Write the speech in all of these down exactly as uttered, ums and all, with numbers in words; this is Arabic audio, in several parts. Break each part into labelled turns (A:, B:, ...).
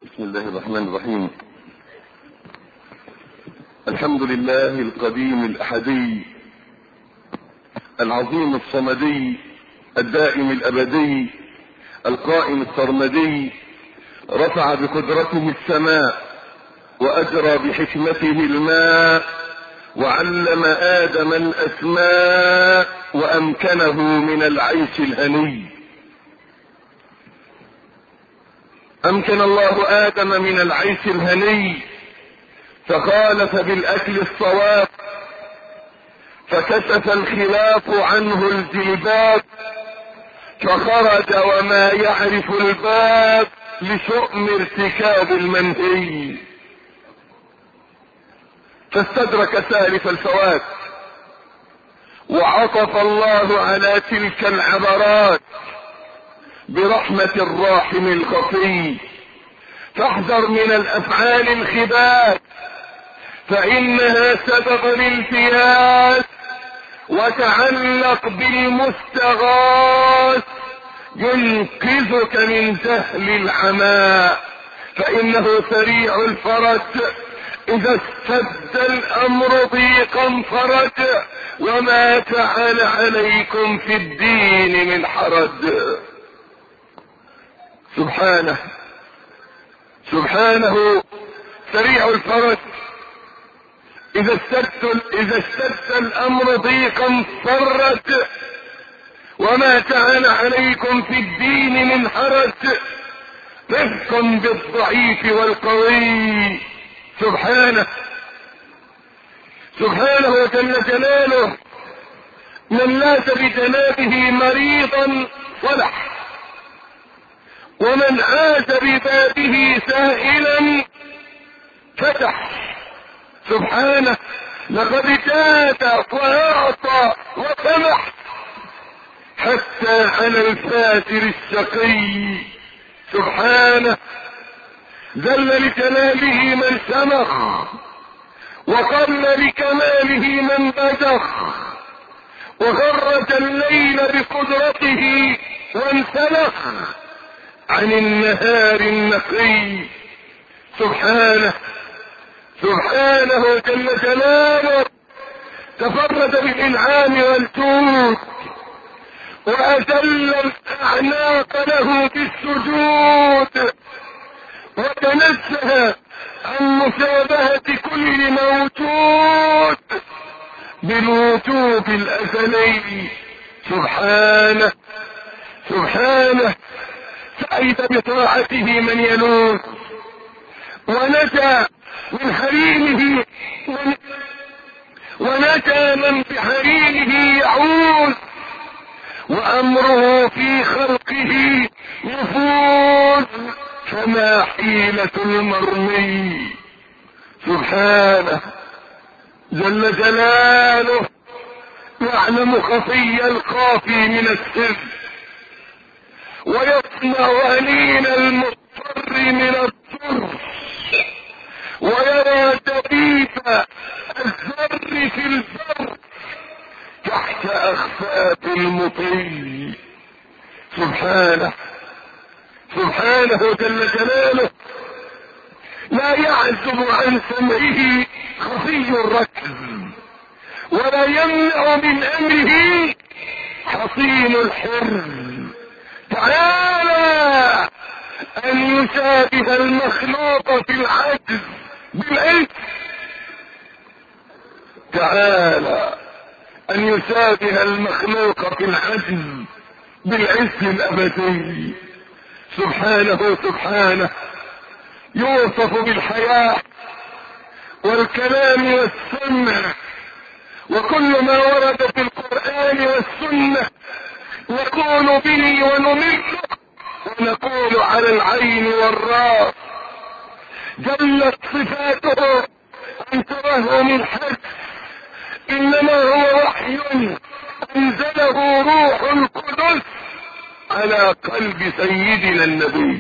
A: بسم الله الرحمن الرحيم. الحمد لله القديم الأحدي العظيم الصمدي الدائم الأبدي القائم السرمدي، رفع بقدرته السماء وأجرى بحكمته الماء، وعلم آدم الأسماء وأمكنه من العيش الهني. أمكن الله آدم من العيش الهني فخالف بالأكل الصواب، فكشف الخلاف عنه الجلباب، فخرج وما يعرف الباب لشؤم ارتكاب المنهي، فاستدرك سالف الفوات، وعطف الله على تلك العبرات برحمة الراحم الخفي. فاحذر من الافعال الخباث فانها سبب الالتياس، وتعلق بالمستغاث ينقذك من جهل العماء، فانه سريع الفرج اذا اشتد الامر ضيقا فرج، وما جعل عليكم في الدين من حرج. سبحانه سبحانه سريع الفرج اذا اشتد اذا اشتد الامر ضيقا فرج، وما جعل عليكم في الدين من حرج، رفق بالضعيف والقوي. سبحانه سبحانه جل جلاله من لاذ بجنابه مريضا صلح، ومن عاش ببابه سائلا فتح. سبحانه لقد جاد واعطى وسمح حتى على الفاجر الشقي. سبحانه ذل لجلاله من سمخ، وقل لكماله من بزخ، وغرد الليل بقدرته وانسلخ عن النهار النقي. سبحانه سبحانه جل جلاله تفرد بالإنعام والجود، وأذل الأعناق له بالسجود، وتنزه عن مشابهة كل موجود بالوجوب الأزلي. سبحانه سبحانه سعيد بطاعته من يلوذ، ونجا من حريمه ونجا من بحريمه يعوذ، وأمره في خلقه يفوز، فما حيلة المرمي. سبحانه جل جلاله يعلم خفي الخافي من السر، ويسمع أنين المضطر من الضر، ويرى دبيب الذر في البر تحت أخفاف المطي. سبحانه سبحانه جل جلاله لا يعزب عن سمعه خفي الركز، ولا يمنع من أمره حصين الحر. تعالى أن يشابه المخلوق في العجز بالعز، تعالى أن يشابه المخلوق في العجز بالعز الأبدي. سبحانه سبحانه يوصف بالحياة والكلام والسنة، وكل ما ورد في القرآن والسنة نقول به ونمله، ونقول على العين والراس. جلت صفاته عن توهم الحج، انما هو وحي انزله روح القدس على قلب سيدنا النبي.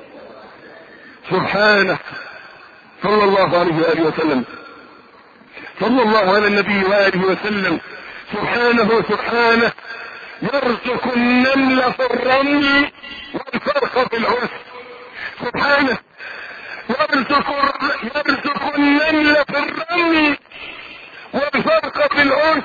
A: سبحانه صلى الله عليه وآله وسلم صلى الله على النبي وآله وسلم. سبحانه سبحانه يرزق النمل في الرمل والفرخ في العسل. سبحانه يرزق, يرزق النمل في الرمل والفرق في الأس،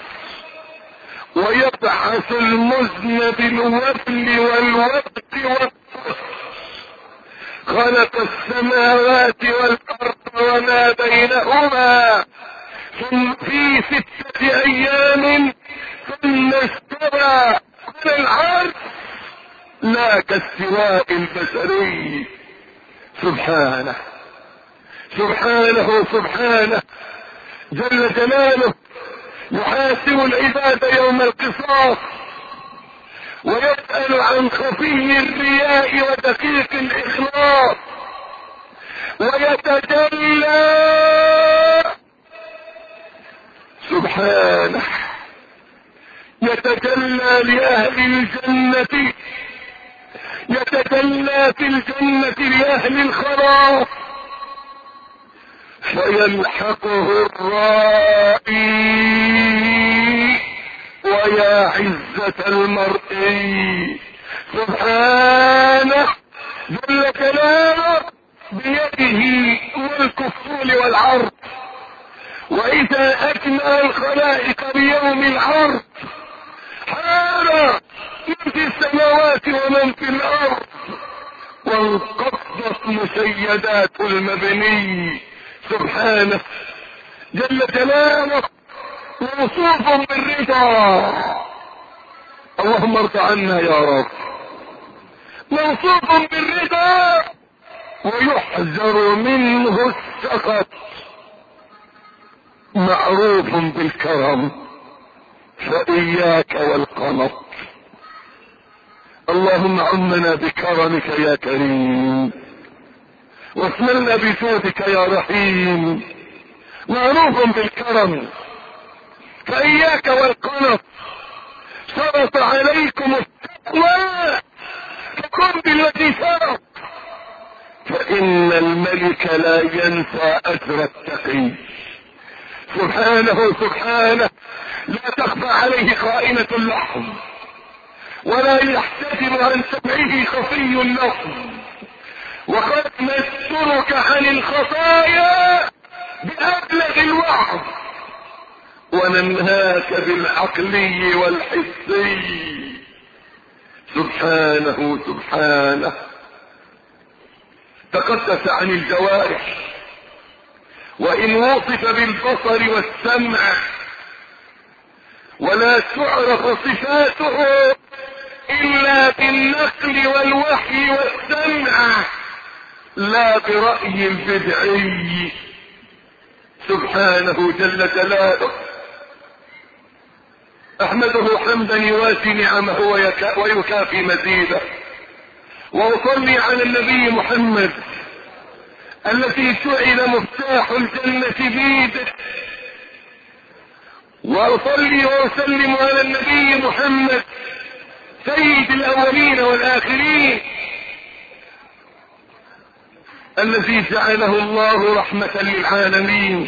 A: ويبعث المزن بالوبل والوقت والقص. خلق السماوات والأرض وما بينهما ثم في ستة أيام ثم استوى على العرش لا كاستواء البشري. سبحانه سبحانه سبحانه جل جلاله، يحاسب العباد يوم القصاص ويسأل عن خفي الرياء ودقيق الإخلاص، ويتجلى سبحانه، يتجلى لأهل الجنة، يتجلى في الجنة لأهل الخلاص، فيلحقه الرائي ويا عزة المرئي. سبحانه جل جلاله بيده والكفول والعرض، وإذا أجمع الخلائق بيوم العرض حار من في السماوات ومن في الأرض، وانقضت مسيدات المبني. سبحانه جل جلاله موصوف بالرضا، اللهم ارض عنا يا رب. موصوف بالرضا ويحذر منه السخط، معروف بالكرم فإياك والقنط. اللهم عمنا بكرمك يا كريم، واشملنا بجودك يا رحيم. معروف بالكرم فإياك والقنط. شرط عليكم التقوى فكن بالذي شرط، فإن الملك لا ينسى أجر التقي. سبحانه سبحانه لا تخفى عليه خائنة اللحم، ولا يحتجب عن سمعه خفي اللفظ، وقد نسترك عن الخطايا بأبلغ الوعظ، وننهاك بالعقلي والحسي. سبحانه سبحانه تقدس عن الجوارح، وإن وصف بالبصر والسمع، ولا تعرف صفاته إلا بالنقل والوحي والسمع، لا برأي البدعي. سبحانه جل جلاله أحمده حمدا يواسي نعمه ويكافي مزيده، وأصلي على النبي محمد الذي جعل مفتاح الجنة بيده، وأصلي وأسلم على النبي محمد سيد الأولين والآخرين الذي جعله الله رحمة للعالمين،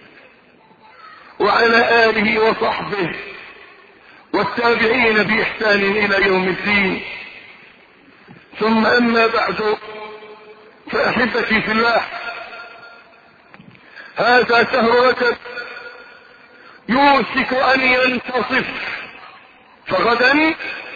A: وعلى آله وصحبه والتابعين بإحسان إلى يوم الدين. ثم أما بعد، فأحبتي في الله، هذا شهر رجب يوشك أن ينتصف، فغدا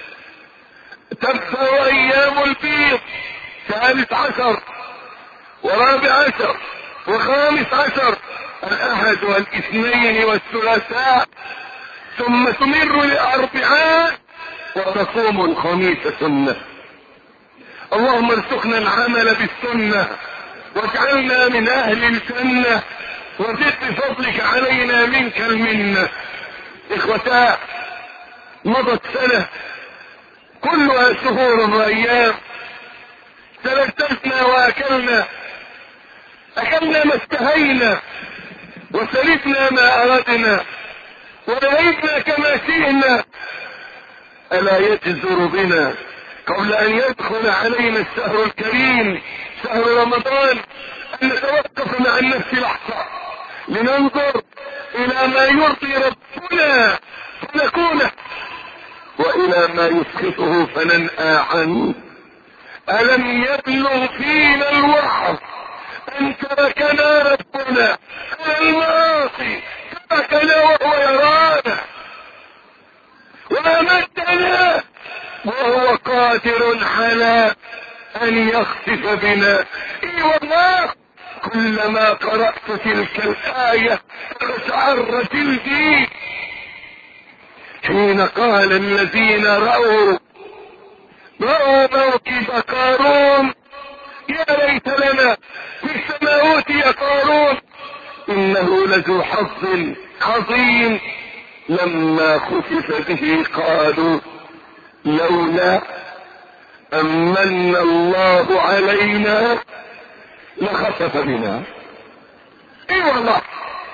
A: تبدأ أيام البيض، ثالث عشر ورابع عشر وخامس عشر، الأحد والاثنين والثلاثاء، ثم تمر الأربعاء وتصوم الخميس سنة. اللهم ارزقنا العمل بالسنة واجعلنا من أهل الجنة، وزد بفضلك علينا منك المنة. إخوتاه، مضت سنة كلها شهور وأيام، تلذذنا وأكلنا، أكلنا ما اشتهينا، وسلبنا ما أردنا، ولعبنا كما شئنا. ألا يجزر بنا قبل أن يدخل علينا الشهر الكريم شهر رمضان أن نتوقف مع النفس لحظة لننظر إلى ما يرضي ربنا فنكونه، وإلى ما يسخطه فننأى عنه. ألم يبلغ فينا الوعظ أن تركنا ربنا على المعاصي، تركنا وهو يرانا وأمدنا وهو قادر على أن يخسف بنا. اي والله كلما قرأت تلك الآية قشعر جلدي حين قال الذين رأوا رأوا موكب قارون يا ليت لنا مثل ما أوتي قارون إنه لذو حظ عظيم. لما خسف به قالوا لولا أمن الله علينا لخسف بنا. اي والله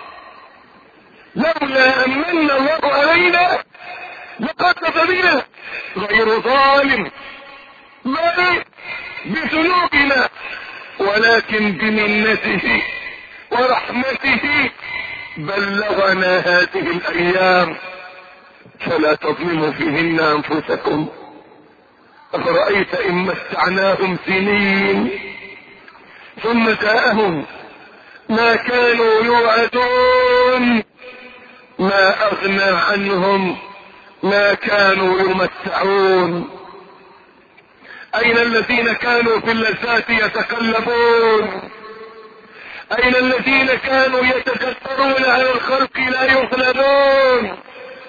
A: لولا أمن الله علينا لخسف بنا، غير ظالم بل بذنوبنا ولكن بمنته ورحمته بلغنا هذه الأيام فلا تظلموا فيهن أنفسكم. أفرأيت إن متعناهم سنين ثم جاءهم ما كانوا يوعدون ما أغنى عنهم ما كانوا يمتعون. أين الذين كانوا في اللذات يتقلبون؟ أين الذين كانوا يتكبرون على الخلق لا يغلبون؟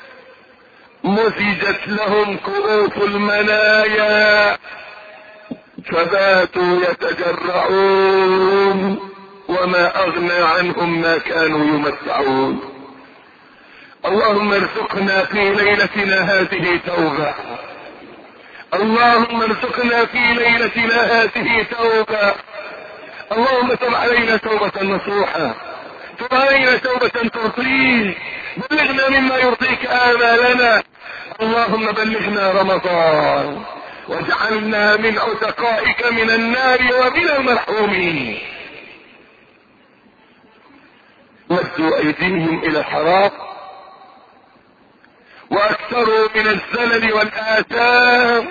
A: مزجت لهم كؤوس المنايا فباتوا يتجرعون وما أغنى عنهم ما كانوا يمتعون. اللهم ارزقنا في ليلتنا هذه توبة، اللهم ارزقنا في ليلتنا هذه توبة. اللهم تب علينا توبة نصوحة، تب علينا توبة ترضيك، بلغنا مما يرضيك آمالنا. اللهم بلغنا رمضان واجعلنا من عتقائك من النار ومن المرحومين. مدوا أيديهم إلى الحرام واكثروا من الزلل والآثام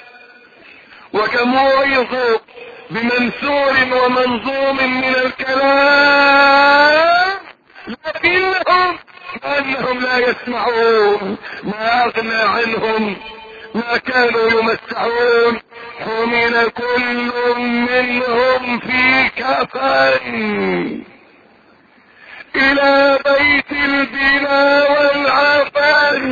A: وكموعظوا بمنثور ومنظوم من الكلام لكنهم كأنهم لا يسمعون. ما أغنى عنهم ما كانوا يمتعون. حمل كل منهم في كفن إلى بيت البلا والعفن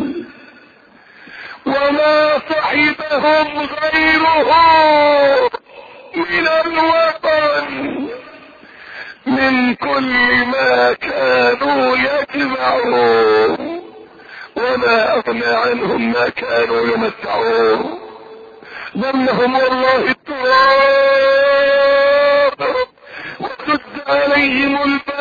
A: وما صحبهم غيره من الوطن من كل ما كانوا يجمعون وما أغنى عنهم ما كانوا يمتعون. ظنهم والله التراب وسد عليهم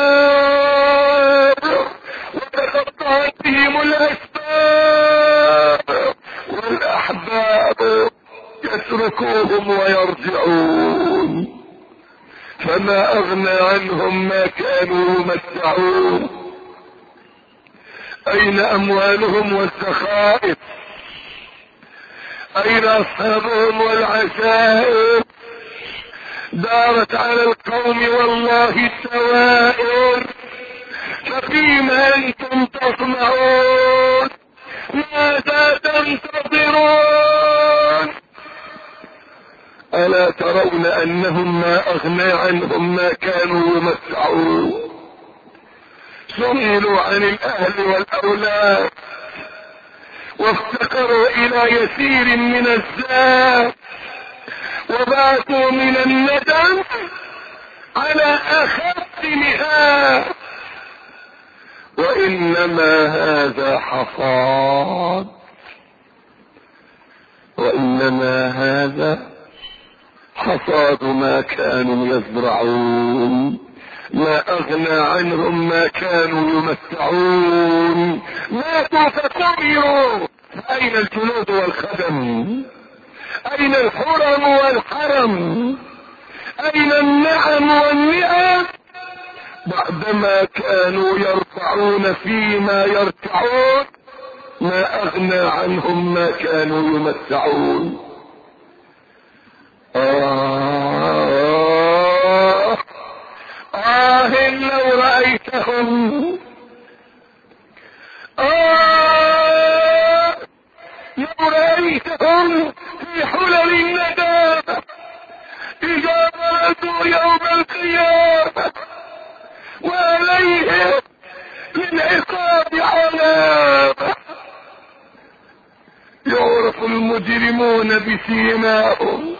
A: الباب وتقطعت بهم الأسباب والأحباب يتركوهم ويرجعون فما أغنى عنهم ما كانوا يمتعون. أين أموالهم والسخائف؟ أين أصحابهم والعشائر؟ دارت على القوم والله السوائر. ففيما أنتم تصنعون؟ ماذا تنتظرون؟ ألا ترون أنهم ما أغنى عنهم ما كانوا يمتعون؟ سئلوا عن الأهل والأولاد وافتقروا إلى يسير من الزاد وباتوا من الندم على أخف نهاية. وإنما هذا حصاد، وإنما هذا حصاد ما كانوا يزرعون. ما أغنى عنهم ما كانوا يمتعون. ماتوا فقبروا. أين الجنود والخدم؟ أين الحرم والحرم؟ أين النعم والنعم؟ بعدما كانوا يرفعون فيما يرتعون ما أغنى عنهم ما كانوا يمتعون. آه رأيتهم آه لو رأيتهم في حلل الندامة إذا برزوا يوم القيامة وعليهم للعقاب علامة يعرف المجرمون بسيماهم.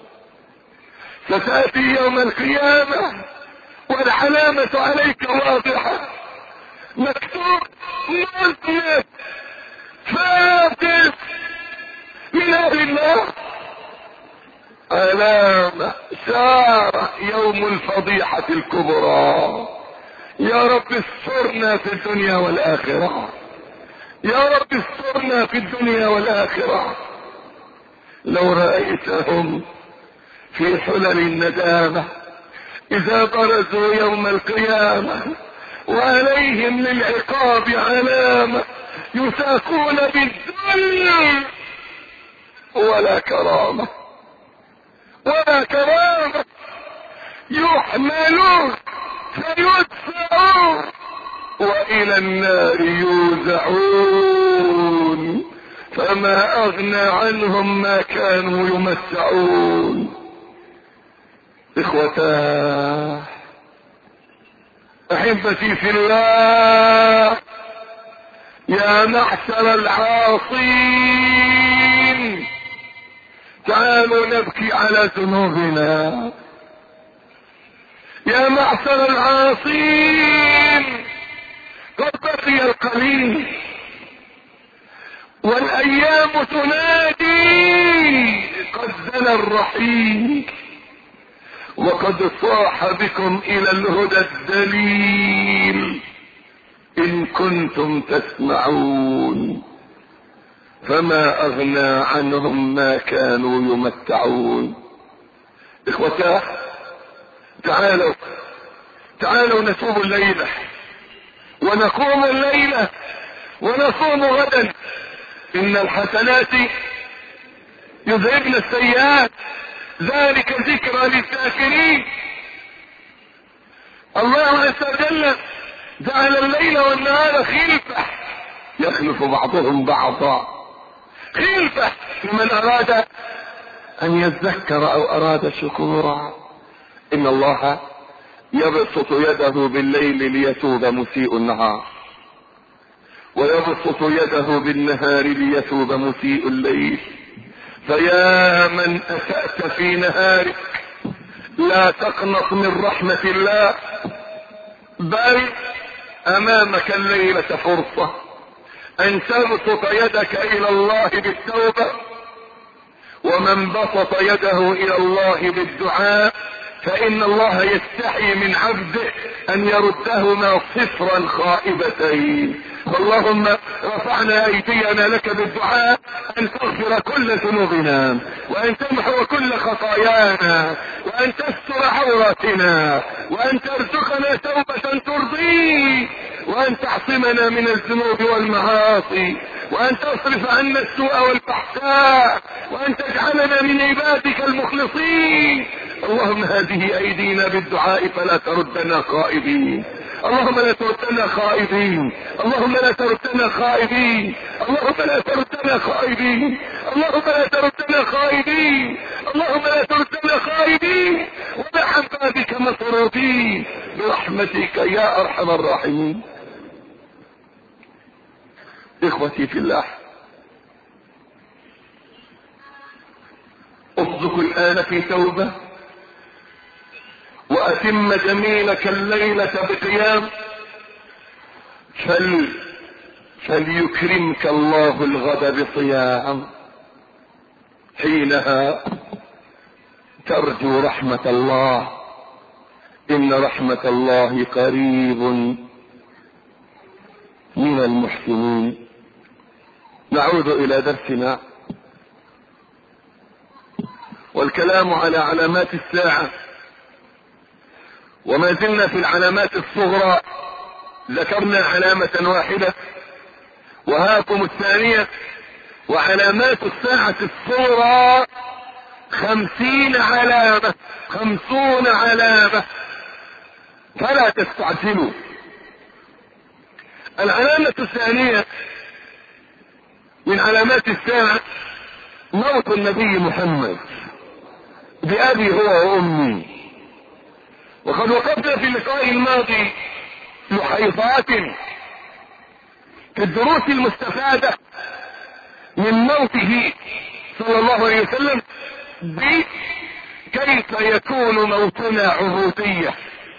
A: ستأتي يوم القيامة والعلامة عليك واضحة، مكتوب مذنب فاسق من أهل النار، علامة سارة يوم الفضيحة الكبرى. يا رب استرنا في الدنيا والآخرة، يا رب استرنا في الدنيا والآخرة. لو رأيتهم في حلل الندامة إذا برزوا يوم القيامة وعليهم للعقاب علامة يساقون بالذل ولا كرامة ولا كرامة، يحملون فيدفعون وإلى النار يوزعون فما أغنى عنهم ما كانوا يمتعون. إخوتاه أحبتي في الله، يا معشر العاصين تعالوا نبكي على ذنوبنا. يا معشر العاصين قد بقي القليل والايام تنادي قد زنى الرحيل وقد صاح بكم الى الهدى الدليل ان كنتم تسمعون فما اغنى عنهم ما كانوا يمتعون. اخوتاه تعالوا تعالوا نتوب الليلة ونقوم الليلة ونصوم غدا. ان الحسنات يذهبن السيئات ذلك ذكرى للذاكرين. الله عز وجل جعل الليل والنهار خلفة يخلف بعضهم بعضا، خلفة لمن اراد ان يذكر او اراد شكورا. ان الله يبسط يده بالليل ليتوب مسيء النهار ويبسط يده بالنهار ليتوب مسيء الليل. فيا من اسأت في نهارك لا تقنط من رحمة الله، بل امامك الليلة فرصة ان تبسط يدك الى الله بالتوبة. ومن بسط يده الى الله بالدعاء فإن الله يستحي من عبده أن يردهما صفرا خائبتين. اللهم رفعنا أيدينا لك بالدعاء أن تغفر كل ذنوبنا وأن تمحو كل خطايانا وأن تستر عوراتنا وأن ترزقنا توبة ترضيك وأن تعصمنا من الذنوب والمعاصي وأن تصرف عنا السوء والفحشاء وأن تجعلنا من عبادك المخلصين. اللهم هذه أيدينا بالدعاء فلا تردنا خائبين، اللهم لا تردنا خائبين، اللهم لا تردنا خائبين، اللهم لا تردنا خائبين، اللهم لا تردنا خائبين، اللهم لا تردنا خائبين ونحن بك مسرورين برحمتك يا أرحم الراحمين. إخوتي في الله، اصدق الآن في توبة وأتم جميلك الليلة بقيام، فل فليكرمك الله الغد بصيام، حينها ترجو رحمة الله، إن رحمة الله قريب من المحسنين. نعود إلى درسنا والكلام على علامات الساعة، وما زلنا في العلامات الصغرى. ذكرنا علامة واحدة وهاكم الثانية، وعلامات الساعة الصغرى خمسين علامة، خمسون علامة، فلا تستعجلوا العلامة الثانية من علامات الساعة موت النبي محمد بأبي هو وأمي. وقد وقفنا في اللقاء الماضي لحيطات في الدروس المستفادة من موته صلى الله عليه وسلم بكيف يكون موتنا عبودية.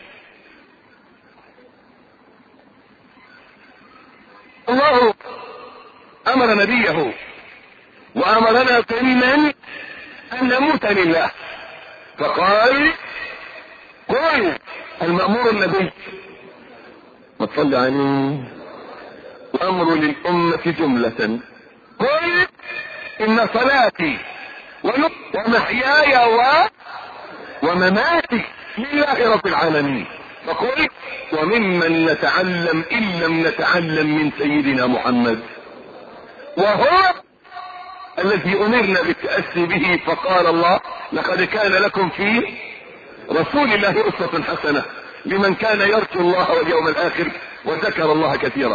A: الله امر نبيه وامرنا ضمنا ان نموت لله، فقال قل المأمور النبي ما تصلي عليه امر للأمة جملة قل ان صلاتي ومحياي و... ومماتي لله رب العالمين. فقل وممن نتعلم ان لم نتعلم من سيدنا محمد، وهو الذي امرنا بالتأسي به. فقال الله لقد كان لكم في رسول الله اسوة حسنة لمن كان يرجو الله واليوم الاخر وذكر الله كثيرا.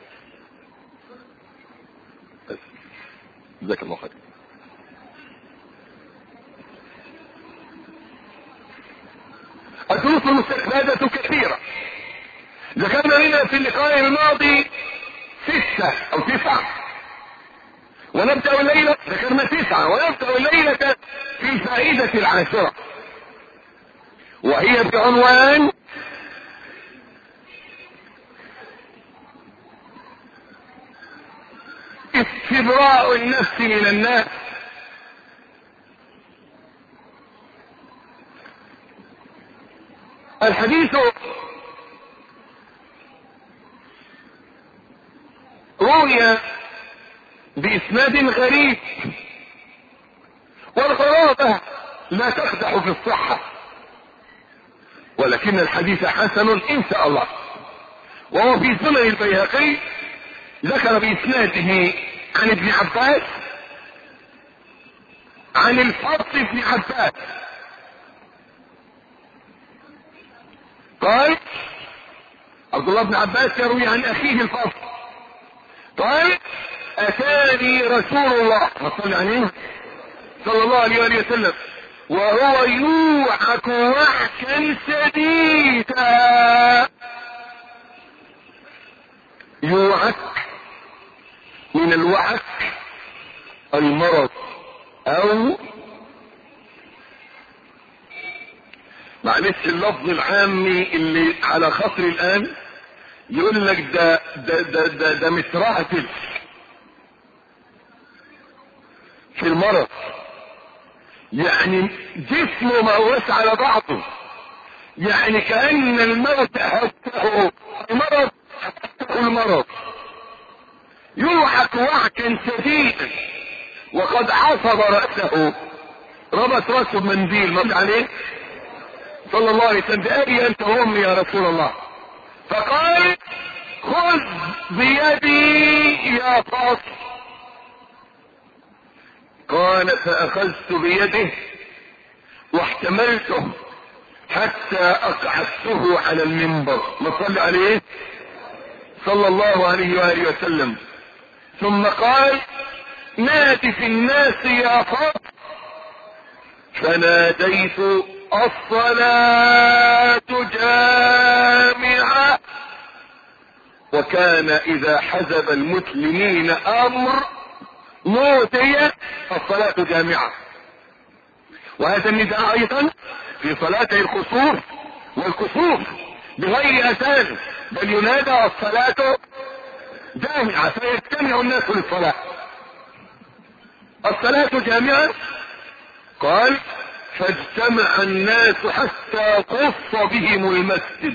A: جزاك الله خير. الدروس المستفادة كثيرة، ذكرنا لنا في اللقاء الماضي ستة او تسعة، ونبدأ الليلة ذكرنا تسعة ونبدأ الليلة في الفائدة العاشرة، وهي بعنوان استبراء النفس من الناس. الحديث روي بإسناد غريب، والغرابة لا تقدح في الصحة، ولكن الحديث حسن إن شاء الله. وهو في سنن البيهقي، ذكر بإسناده عن ابن عباس عن الفضل بن عباس قال عبد الله بن عباس يروي عن أخيه الفضل قال أتاني رسول الله صلى الله عليه وسلم وهو يوعك وعكا شديدا. يوعك من الوعك المرض، او معلش اللفظ العامي اللي على خاطري الان يقول لك ده ده ده ده, ده مترهتل في المرض، يعني جسمه ما هوش على بعضه، يعني كأن الموت هته المرض هته المرض. يوعك وعكا شديدا وقد عصب رأسه، ربط رأسه بمنديل مر عليه صلى الله عليه وسلم بأبي أنت وأمي يا رسول الله. فقال خذ بيدي يا فاطمة. قال فأخذت بيده واحتملته حتى أقعدته على المنبر، نصلي عليه صلى الله عليه وآله وسلم. ثم قال نادي في الناس يا فاطمة، فناديت الصلاة جامعة. وكان إذا حزب المسلمين أمر نودي الصلاة جامعة. وهذا النداء أيضا في صلاتي الخسوف والكسوف بغير أذان، بل ينادى الصلاة جامعة فيجتمع الناس للصلاة. الصلاة جامعة قال فاجتمع الناس حتى قص بهم المسجد.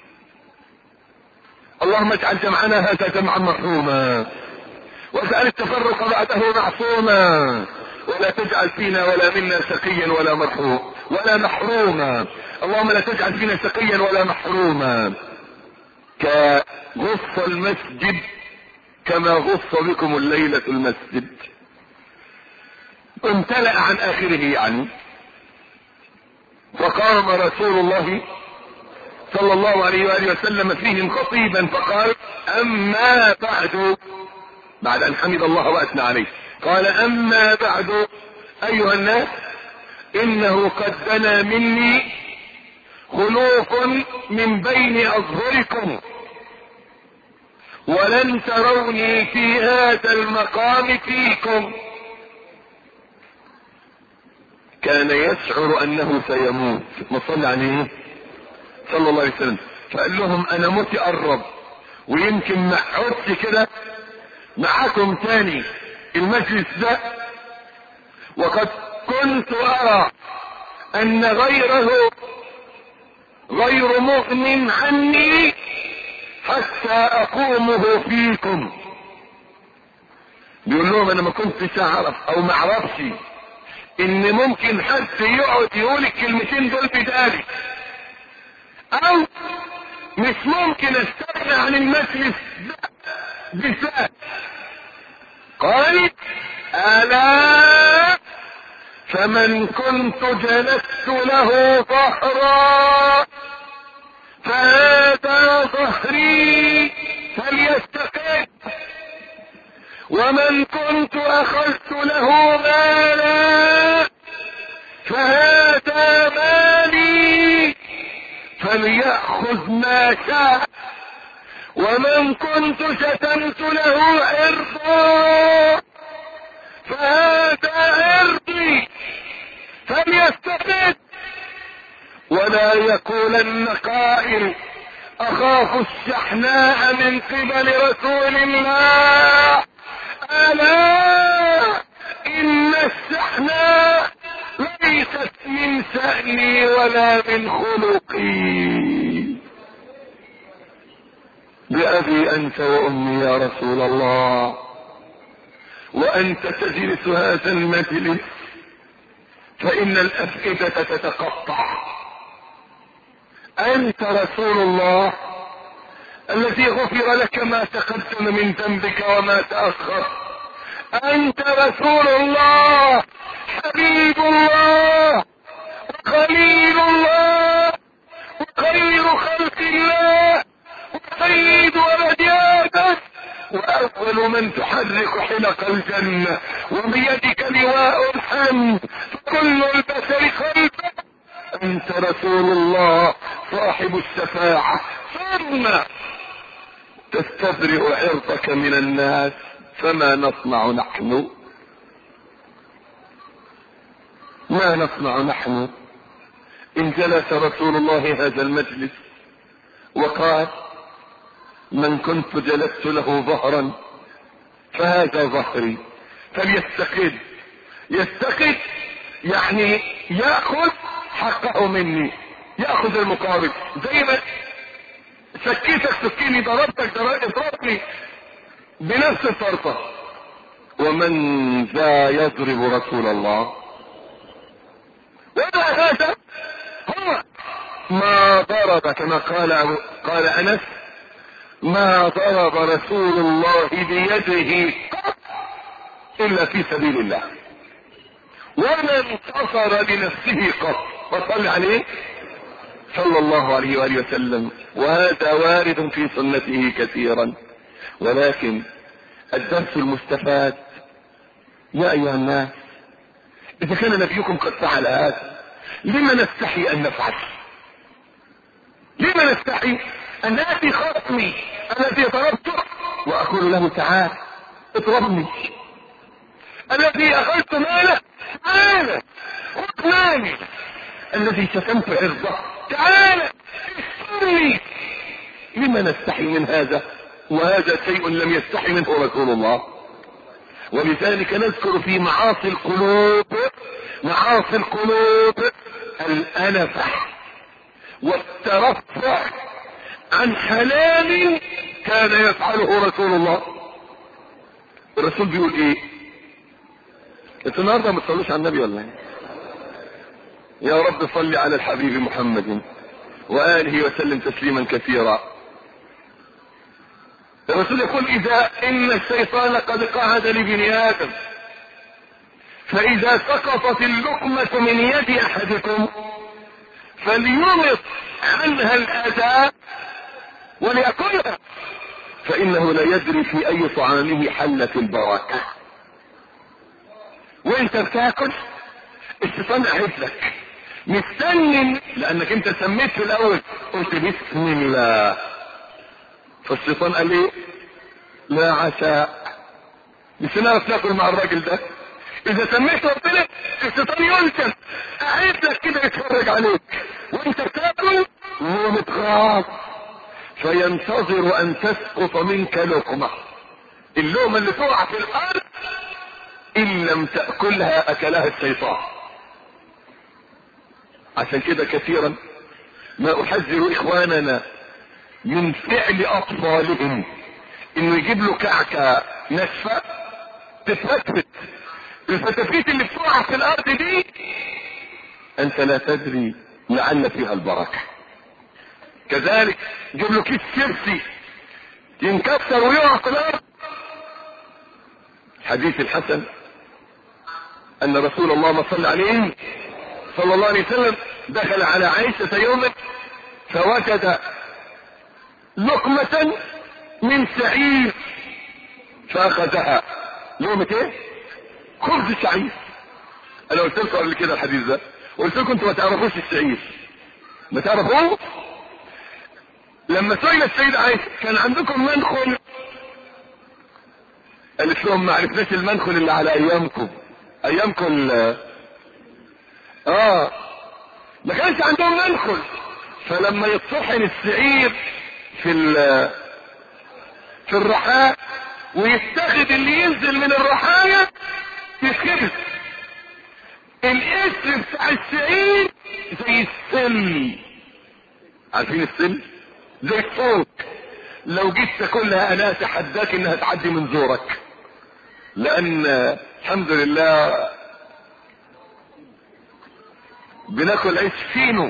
A: اللهم اجعل جمعنا هذا جمعا مرحوما، واجعل التفرق بعده معصوما، ولا تجعل فينا ولا منا شقيا ولا مرحوم ولا محروما. اللهم لا تجعل فينا شقيا ولا محروما. كغص المسجد كما غص بكم الليلة المسجد، امتلأ عن آخره يعني. فقام رسول الله صلى الله عليه وآله وسلم فيهم خطيبا فقال: أما بعد، بعد أن حمد الله وأثنى عليه، قال: أما بعد أيها الناس، إنه قد دنا مني خلوف من بين أظهركم، ولن تروني في هذا المقام فيكم. كان يشعر أنه سيموت، مصلى عليه صلى الله عليه وسلم، فقال لهم: أنا موتي قرب، ويمكن ما اقعدش كده معاكم تاني المجلس ده، وقد كنت أرى أن غيره غير مغن عني حتى أقومه فيكم. بيقول لهم: أنا ما كنتش أعرف أو ما أعرفش إن ممكن حد يقعد يقول الكلمتين دول بدالي، أو مش ممكن استغنى عن المجلس ده بالذات. قال: ألا فمن كنت جلست له ظهرا فهذا ظهري فليستقم، ومن كنت أخذت له مالا فهذا مالي فليأخذ ما شاء، ومن كنت شتمت له عرضا فهذا عرضي فليستقم، ولا يقولن قائل: أخاف الشحناء من قبل رسول الله. ألا إن الشحناء ليست من شأني ولا من خلقي. بأبي أنت وأمي يا رسول الله، وأنت تجلس هذا المجلس فإن الأفئدة تتقطع. أنت رسول الله الذي غفر لك ما تقدم من ذنبك وما تأخر، أنت رسول الله حبيب الله وخليل الله وخير خلق الله وسيد ولد آدم، وأول من تحرك حلق الجنة، وبيدك لواء الحمد، فكل البشر خلفك. أنت رسول الله صاحب الشفاعة، ثم تستبرئ عرضك من الناس، فما نصنع نحن؟ ما نصنع نحن إن جلس رسول الله هذا المجلس وقال: من كنت جلست له ظهرا فهذا ظهري فليستقد. يستقد يعني يأخذ حقه مني، يأخذ المقابل. زي ما سكيتك سكيني، ضربتك اضربني بنفس الطرفة. ومن ذا يضرب رسول الله؟ وما هذا هو ما ضرب، كما قال قال أنس: ما ضرب رسول الله بيده إلا في سبيل الله، وما انتصر لنفسه قط. وصل عليه صلى الله عليه وآله وسلم، وهذا وارد في سنته كثيرا. ولكن الدرس المستفاد يا أيها الناس، إذا كان نبيكم قد فعل هذا، لما نستحي أن نفعل؟ لما نستحي أن آتي خصمي الذي ضربته وأقول له: تعال اضربني، الذي أخذت ماله تعال خذ مالي، الذي شتمت عرضه تعال استرني. لما نستحي من هذا؟ وهذا شيء لم يستحي منه رسول الله. ولذلك نذكر في معاصي القلوب معاصي القلوب الأنفة والترفع عن حلال كان يفعله رسول الله. الرسول بيقول ايه؟ انتوا النهارده ما تصلوش على النبي ولا ايه؟ يا رب صل على الحبيب محمد وآله وسلم تسليما كثيرا. الرسول يقول: إذا إن الشيطان قد قعد لبني آدم، فإذا سقطت اللقمة من يد أحدكم فليمط عنها الاذى وليأكلها، فانه لا يدري في اي طعامه حلت البركة. وانت بتاكل الشيطان قاعد لك مستني، لانك انت سميت في الاول قلت بسم الله، فالشيطان قال ايه؟ لا عشاء، مش هنعرف ناكل مع الراجل ده. اذا سميت ربنا الشيطان يلتف قاعد لك كده يتفرج عليك وانت بتاكل وهو متغاظ، فينتظر ان تسقط منك لقمة، اللقمة اللي تقع في الارض ان لم تأكلها اكلها الشيطان. عشان كده كثيرا ما احذر اخواننا من فعل اطفالهم انه يجيب له كعكة ناشفة تتفتفت، الفتافيت اللي بتقع في الارض دي انت لا تدري لعل فيها البركة. كذلك جيب له كيس شيبسي ينكسر ويقع في الارض. حديث الحسن ان رسول الله ما صلى عليه صلى الله عليه وسلم دخل على عائشة يوما فوجد لقمة من سعير فاخذها. لقمة ايه؟ خبز الشعير. انا قلت لكم قبل كده الحديث ده، قلت لكم انتوا ما تعرفوش الشعير، ما تعرفوه. لما سئل السيدة عائشة كان عندكم منخل؟ قالت لهم ما عرفناش المنخل اللي على ايامكم، ايامكم اه ما كانش عندهم منخل. فلما يطحن الشعير في في الرحاء ويتخذ اللي ينزل من الرحاية يتخبز، الاسم بتاع الشعير زي السل، عارفين السل؟ زي الصوت، لو جيت تاكلها انا اتحداك انها تعدي من زورك، لان الحمد لله بناكل عيش فينو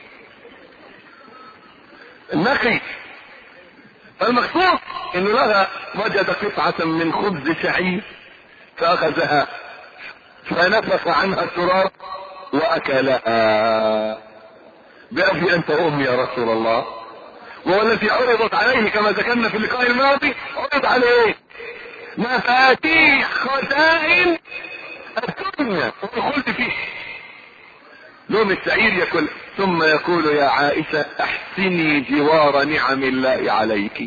A: النقي. فالمقصود انه لها وجد قطعة من خبز شعير فاخذها فنفخ عنها التراب واكلها. بأبي انت وامي يا رسول الله. وهو الذي عرضت عليه كما ذكرنا في اللقاء الماضي، عرض عليه مفاتيح خزائن الدنيا ودخلت فيه لوم السعير ياكل، ثم يقول يا عائشة احسني جوار نعم الله عليك.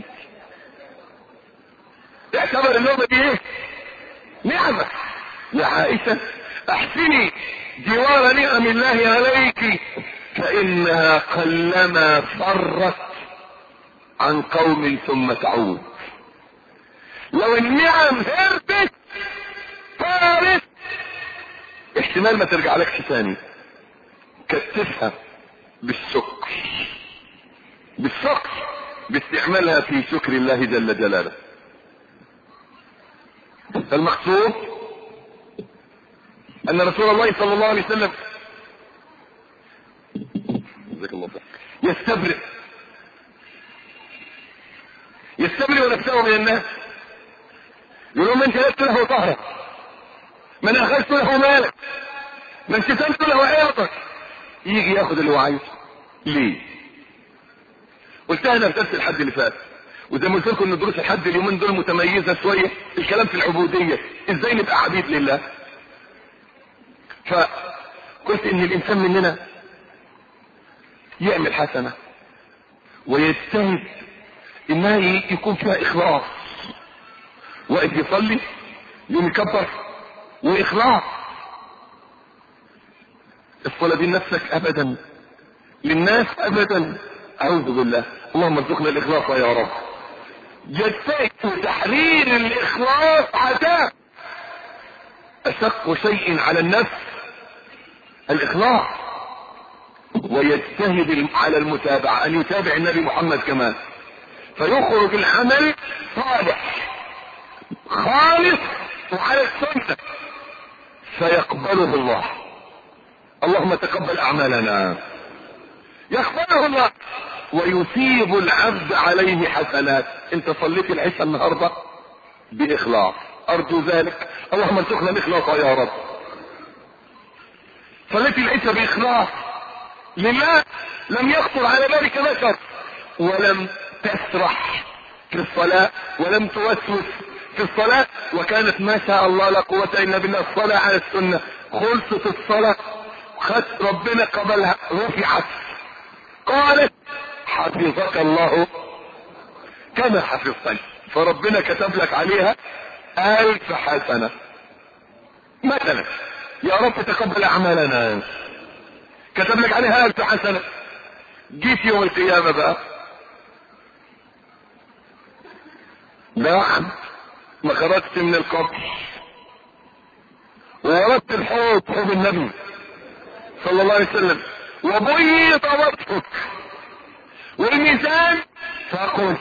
A: تعتبر اللومة دي ايه؟ نعمة. يا عائشة احسني جوار نعم الله عليك فانها قلما فرت عن قوم ثم تعود. لو النعم هربت فارت احتمال ما ترجع لكش ثاني. كتفها بالشكر، بالشكر باستعمالها في شكر الله جل جلاله. فالمقصود ان رسول الله صلى الله عليه وسلم جزاك الله خير يستبرئ يستبرئ نفسه من الناس. يقول من جلبت له ظهرك، من اخذت له مالك، من شتمت له عياطك، يجي ياخد اللي هو عايزه. ليه؟ قلتها انا في درس الحد اللي فات، وزي ما قلت لكم ان دروس الحد اليومين دول متميزه شويه، الكلام في العبوديه، ازاي نبقى عبيد لله. فقلت ان الانسان مننا يعمل حسنه ويجتهد انها يكون فيها اخلاص، وقت يصلي يوم يكبر واخلاص. الصلاة دي لنفسك ابدا، للناس ابدا، اعوذ بالله. اللهم ارزقنا الاخلاص يا رب. يجتهد تحرير الاخلاص عذاب. اشق شيء على النفس الاخلاص، ويجتهد على المتابعة، ان يتابع النبي محمد كمان، فيخرج العمل صالح خالص وعلى السنة فيقبله الله. اللهم تقبل اعمالنا. يقبله الله ويثيب العبد عليه حسنات. انت صليت العشاء النهارده باخلاص، ارجو ذلك، اللهم ارزقنا الاخلاص يا رب. صليت العشاء باخلاص، لله لم يخطر على بالك بشر، ولم تسرح في الصلاة ولم توسوس في الصلاة، وكانت ما شاء الله لا قوة الا بالله الصلاة على السنة. خلصت الصلاة، خد ربنا قبلها، رفعت، قالت حفظك الله كما حفظتني، فربنا كتب لك عليها الف حسنة مثلا. يا رب تقبل اعمالنا، كتب لك عليها الف حسنة. جيت يوم القيامة بقى، نعم ما خرجت من القبر ووردت الحوض، حوض النبي صلى الله عليه وسلم، وبيض وجهك، والميزان فقلت،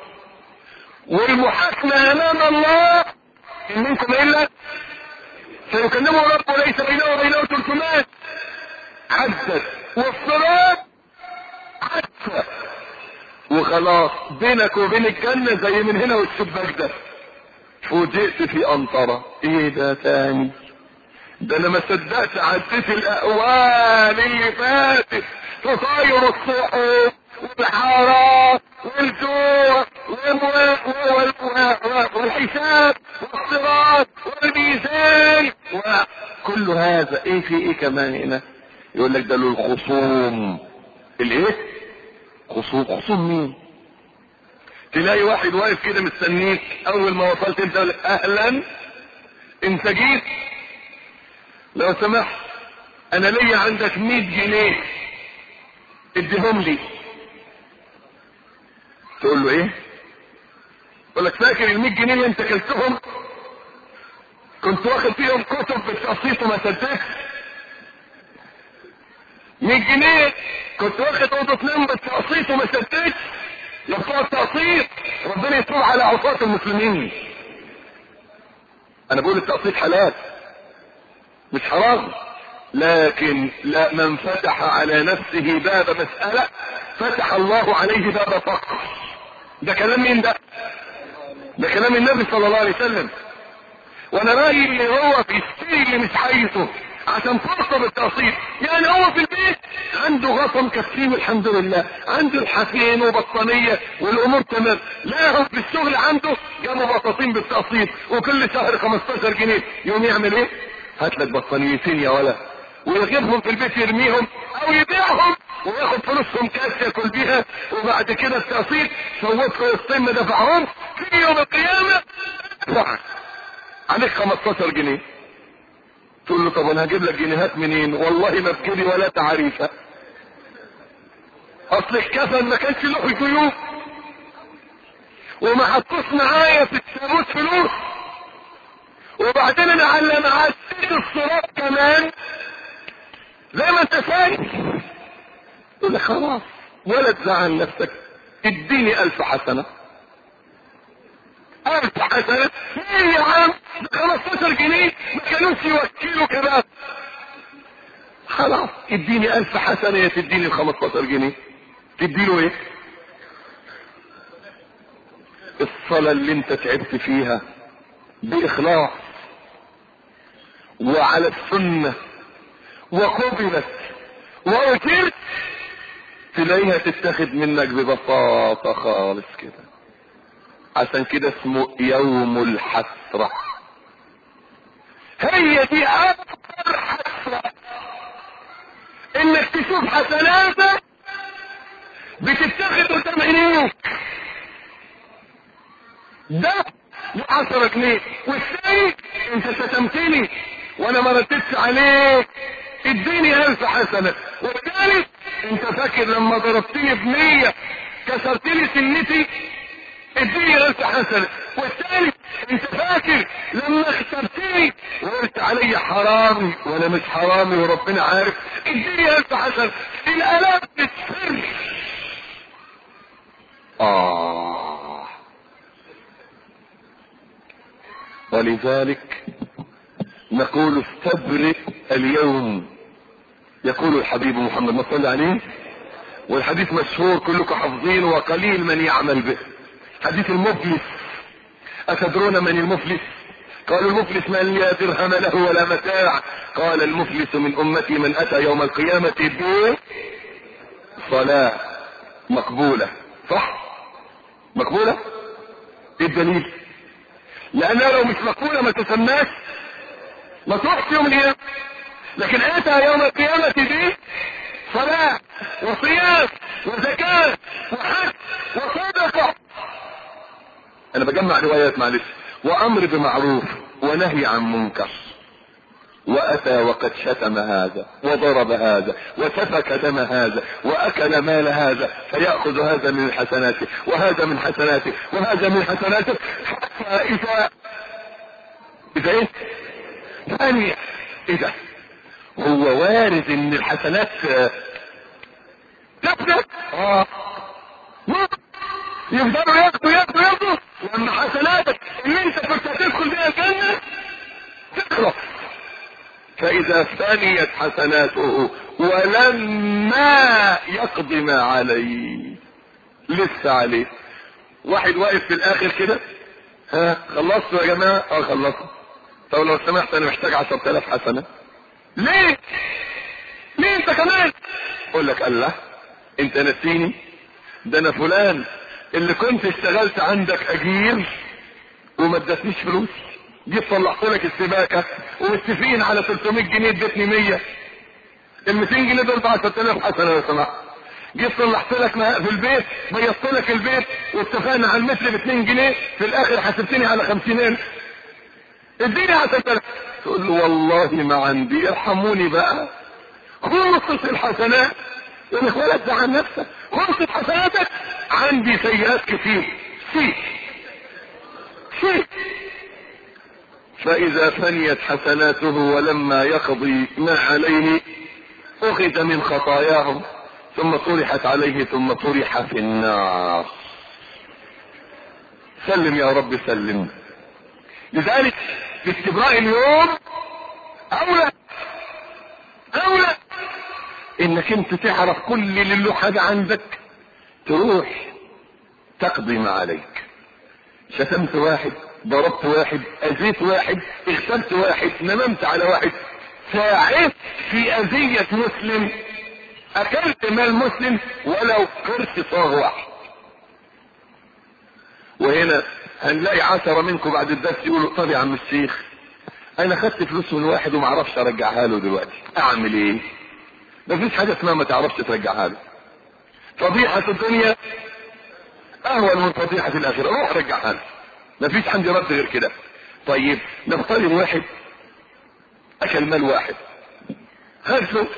A: والمحاكمة امام الله ان منكم الا سيكلمه ربه ليس بينه وبينه ترجمان، عدت، والصراط عدت، وخلاص بينك وبين الجنة زي من هنا والشباك ده. فوجئت في قنطرة، ايه ده تاني؟ ده انا ما صدقت عديت الاقوال اللي فاتت، تطاير الصحف والحارات والجوع والحساب والصراط والميزان وكل هذا. ايه في ايه كمان هنا؟ يقول لك ده له الخصوم. الايه؟ خصوم. خصوم مين؟ تلاقي واحد واقف كده مستنيك، اول ما وصلت انت قال اهلا انت جيت، لو سمحت انا ليا عندك مية جنيه اديهم لي. تقول له ايه؟ يقول لك فاكر المية جنيه اللي انت كلتهم كنت واخد فيهم كتب بالتقسيط وما صدقت؟ مية جنيه كنت واخد اوضه نوم بالتقسيط وما صدقت؟ يا بتوع التقسيط ربنا يتوب على عصاة المسلمين. انا بقول التقسيط حلال مش حرام، لكن لا، من فتح على نفسه باب مسألة فتح الله عليه باب فقر. ده كلام مين ده؟ ده كلام النبي صلى الله عليه وسلم. وانا رأيي اللي هو بيشتري اللي مش عايزه عشان فرصة بالتقسيط، يعني هو في البيت عنده غطا مكفيه والحمد لله، عنده الحافين وبطانية والامور تمام، لا هو في الشغل عنده جابوا بطاطين بالتقسيط وكل شهر خمستاشر جنيه، يوم يعمل ايه؟ هات لك بطانيتين يا ولا، ويجيبهم في البيت يرميهم او يبيعهم وياخد فلوسهم كاش ياكل بيها، وبعد كده التقسيط سوتكم الصين دفعهم في يوم القيامة عليك خمستاشر جنيه. تقول له طب انا هجيب لك جنيهات منين؟ والله ما بجيبي ولا تعريفه، اصل الكفن ما كانش له جيوب وما حطوش معايا في التابوت فلوس، وبعدين انا على ما عديت الصراط كمان زي ما انت شايف. تقول لك خلاص ولا تزعل نفسك، اديني الف حسنه. الف حسنه ايه يا عم؟ خمستاشر جنيه ما كانوش يوكلوا كده. خلاص اديني الف حسنه يا تديني ال خمستاشر جنيه. تديله ايه؟ الصلاه اللي انت تعبت فيها باخلاص وعلى السنه وقبلت واجرت، تلاقيها تتاخد منك ببساطه خالص كده. عشان كده اسمه يوم الحسرة. هي دي اكبر حسرة، انك تشوف حسناتك بتتاخد قدام عينيك. ده عشرة جنيه، والثاني انت شتمتني وانا ما ردتش عليك اديني الف حسنة، والثالث انت فاكر لما ضربتني بمية كسرت لي سنتي اديني الف حسنة، والثالث انت فاكر لما خسرتني وقلت علي حرامي وانا مش حرامي وربنا عارف اديني الف حسنة. الالام بتفر. اه ولذلك نقول استبرئ اليوم. يقول الحبيب محمد ما صلى عليه، والحديث مشهور كلكم حافظين وقليل من يعمل به، حديث المفلس. أتدرون من المفلس؟ قالوا المفلس من لا درهم له ولا متاع. قال المفلس من أمتي من أتى يوم القيامة الصلاة مقبولة، صح؟ مقبولة؟ ايه الدليل؟ لانها لو مش مقبولة ما تسماش، ما تروحش يوم القيامة. لكن اتى يوم القيامة دي صلاة وصيام وزكاة وحج وصدقة. انا بجمع روايات معلش. وامر بمعروف ونهي عن منكر، واتى وقد شتم هذا وضرب هذا وسفك دم هذا واكل مال هذا، فيأخذ هذا من حسناته وهذا من حسناته وهذا من حسناته، حتى اذا اذا ايه ثانية اذا هو وارد ان الحسنات تفلت، اه يفضلوا ياخدوا ياخدوا ياخدوا لما حسناتك اللي انت كنت هتدخل بيها الجنة تخلص. فاذا فنيت حسناته ولما يقضي ما عليه، لسه عليه. واحد واقف في الاخر كده، ها خلصتوا يا جماعة؟ اه خلصتوا. طب لو سمحت انا محتاج عشرة الاف حسنة. ليه؟ ليه انت كمان؟ اقول لك الله انت نسيني؟ ده انا فلان اللي كنت اشتغلت عندك اجير وما ادتنيش فلوس، جيت صلحت لك السباكه ومتفقين على ثلاثمية جنيه ادتني مية، ال ميتين جنيه دول ب عشرة الاف حسنه لو سمحت. جيت صلحت لك في البيت، بيضت لك البيت واتفقنا على المتر ب اتنين جنيه، في الاخر حاسبتني على خمسين الف، اديني عشرة الاف. تقول له والله ما عندي، ارحموني بقى. خلصت الحسنات يقول لك ولا تزعل نفسك، خلصت حسناتك. عندي سيئات كتير، سي سي. فاذا فنيت حسناته ولما يقضي ما عليه اخذ من خطاياهم ثم طرحت عليه ثم طرح في النار. سلم يا رب سلم. لذلك في استبراء اليوم اولى اولى انك انت تعرف كل اللي له حاجة عندك تروح تقضي ما عليك. شتمت واحد، ضربت واحد، اذيت واحد، اغتبت واحد، نممت على واحد، ساعدت في اذية مسلم، اكلت مال مسلم ولو قرش صاغ واحد. وهنا هنلاقي عشرة منكم بعد الدرس يقولوا طب يا عم الشيخ انا خدت فلوس من واحد وما اعرفش ارجعها له دلوقتي، اعمل ايه؟ مفيش حاجة اسمها ما تعرفش ترجعها له. فضيحة الدنيا اهون من فضيحة الاخرة، روح رجعها له، مفيش عندي رد غير كده. طيب نفترض واحد اكل مال واحد، خد له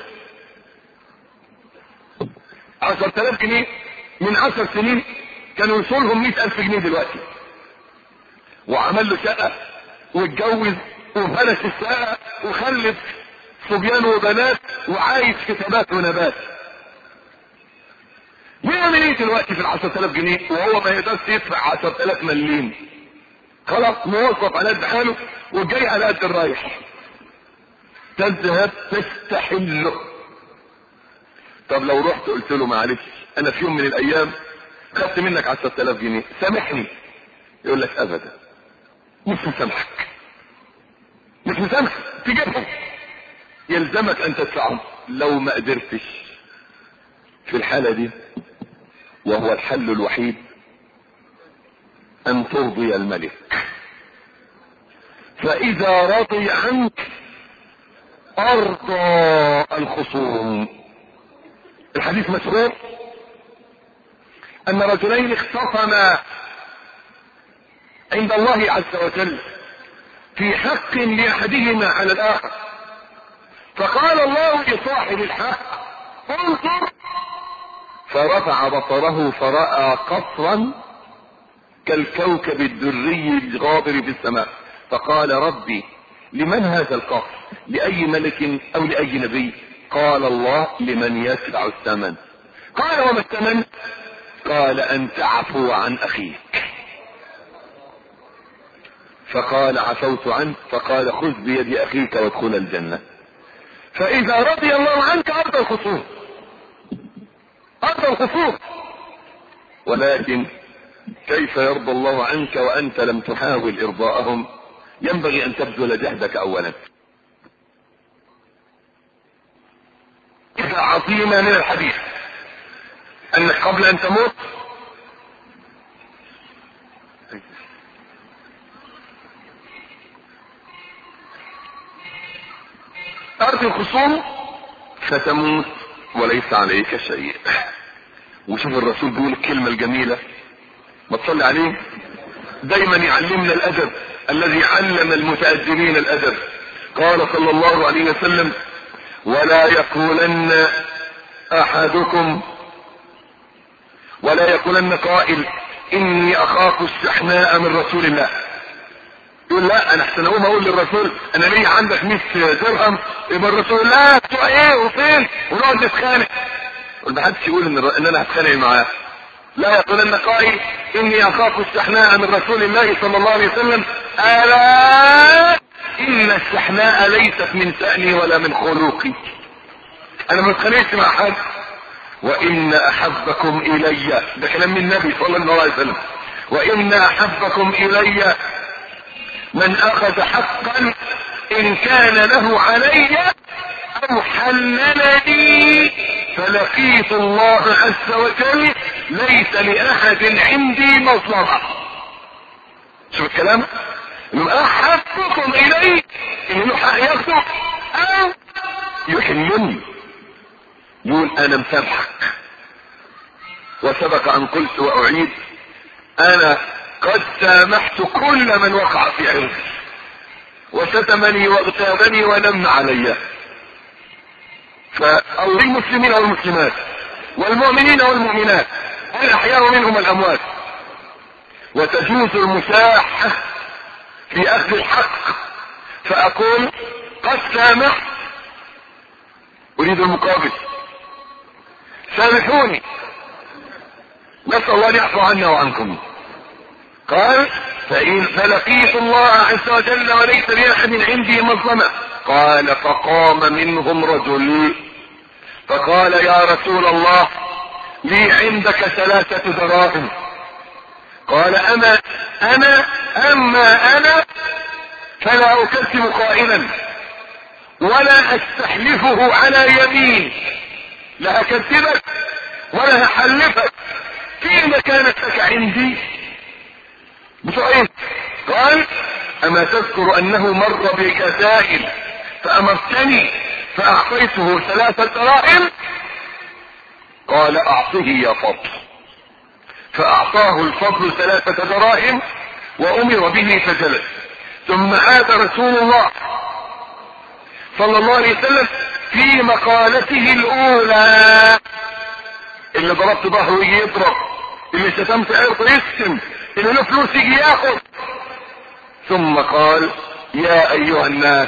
A: عشرة الاف جنيه من عشر سنين، كانوا يوصلهم مئة الف جنيه دلوقتي، وعمل له شقة واتجوز وفلش الشقة وخلف صبيان وبنات وعايش في ثبات ونبات. يعمل ايه دلوقتي في العشرة الاف جنيه وهو ما يقدرش يدفع عشرة الاف مليم؟ خلاص موظف على قد حاله وجاي على قد الرايح. تذهب تستحله. طب لو رحت قلت له معلش انا في يوم من الايام خدت منك عشرة الاف جنيه سامحني، يقول لك ابدا مش مسامحك، مش مسامحك، تجيبهم يلزمك ان تدفعهم. لو ما قدرتش في الحالة دي، وهو الحل الوحيد، ان ترضي الملك، فاذا رضي عنك ارضى الخصوم. الحديث مشهور ان رجلين اختصما عند الله عز وجل في حق لاحدهما على الاخر، فقال الله لصاحب الحق انظر، فرفع بصره فرأى قصرا كالكوكب الدري الغابر في السماء، فقال ربي لمن هذا القصر؟ لأي ملك او لأي نبي؟ قال الله لمن يدفع الثمن. قال وما الثمن؟ قال ان تعفو عن اخيك. فقال عفوت عنه، فقال خذ بيد اخيك وادخل الجنة. فاذا رضي الله عنك ارض الخصوم، ارض الخصوم. ولكن كيف يرضى الله عنك وانت لم تحاول ارضاءهم؟ ينبغي ان تبذل جهدك اولا. عظيمة من الحديث انك قبل ان تموت ارض الخصوم فتموت وليس عليك شيء. وشوف الرسول بيقول الكلمة الجميلة، ما تصلي عليه، دايما يعلمنا الادب الذي علم المتأدبين الادب. قال صلى الله عليه وسلم: ولا يقولن احدكم ولا يقولن قائل اني اخاف الشحناء من رسول الله. يقول لا انا احسن اقوم اقول للرسول انا ليه عندك مية درهم، يبقى الرسول لا بتوع ايه وفين ونقعد نتخانق. ما حدش يقول ان, إن انا هتخانق معاه. لا يقولن قائل اني اخاف الشحناء من رسول الله صلى الله عليه وسلم الا ان الشحناء ليست من شأني ولا من خلقي، انا ما اتخانقش مع حد. وان احبكم الي، ده كلام من النبي صلى الله عليه وسلم، وان احبكم الي من اخذ حقا ان كان له علي او حللني فلقيت الله عز وجل ليس لاحد عندي مظلمة. شوف الكلام، انه احبكم الي انه له حق ياخده او يحلني، يقول انا مسامحك. وسبق ان قلت واعيد انا قد سامحت كل من وقع في عرضي وشتمني واغتابني ونم علي. فأو المسلمين والمسلمات والمؤمنين والمؤمنات الاحياء منهم الاموات. وتجوز المساحة في اخذ الحق، فاقول قد سامحت اريد المقابل، سامحوني نسأل الله ان يعفو عنا وعنكم. قال فإن فلقيت الله عز وجل وليس لأحد عندي مظلمة. قال فقام منهم رجل فقال يا رسول الله لي عندك ثلاثة دراهم. قال اما انا اما انا فلا اكذب قائلا ولا استحلفه على يمين، لا اكذبك ولا احلفك فيما كانت لك عندي. بتوع ايه؟ قال اما تذكر انه مر بك سائل فامرتني فاعطيته ثلاثة دراهم؟ قال اعطه يا فضل. فاعطاه الفضل ثلاثة دراهم وامر به فجلس. ثم عاد رسول الله صلى الله عليه وسلم في مقالته الاولى، اللي ضربت ظهره يجي يضرب، اللي شتمت عرضه يشتم، اللي له فلوس يجي ياخذ. ثم قال يا ايها الناس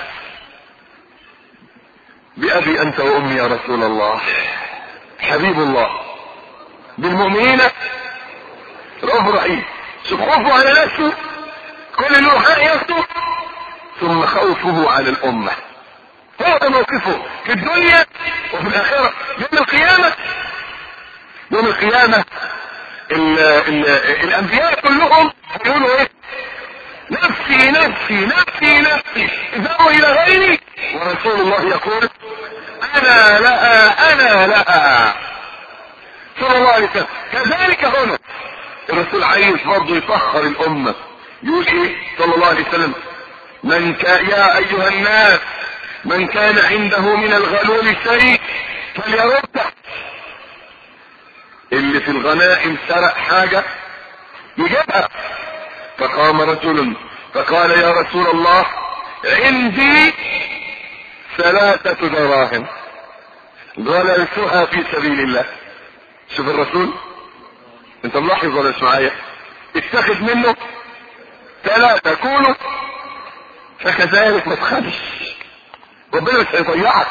A: بأبي انت وامي يا رسول الله، حبيب الله بالمؤمنين رؤوف رحيم. شوف خوفه على نفسه كل اللي حق ياخده، ثم خوفه على الامة. هو ده موقفه في الدنيا وفي الاخرة. يوم القيامة يوم القيامة ال ال الانبياء كلهم يقولوا ايه؟ نفسي نفسي نفسي نفسي اذهبوا الى غيري، ورسول الله يقول انا لها انا لها صلى الله عليه وسلم. كذلك هنا الرسول عايز برضه يفخر الامة، يقول ايه صلى الله عليه وسلم؟ من كان يا ايها الناس من كان عنده من الغلول شيء فليرده. اللي في الغنائم سرق حاجة يجيبها. فقام رجل فقال يا رسول الله عندي ثلاثة دراهم غللتها في سبيل الله. شوف الرسول، انت ملاحظ ولا مش معايا؟ اتخذ منه ثلاثة كونوا، فكذلك ما تخافش ربنا مش هيضيعك.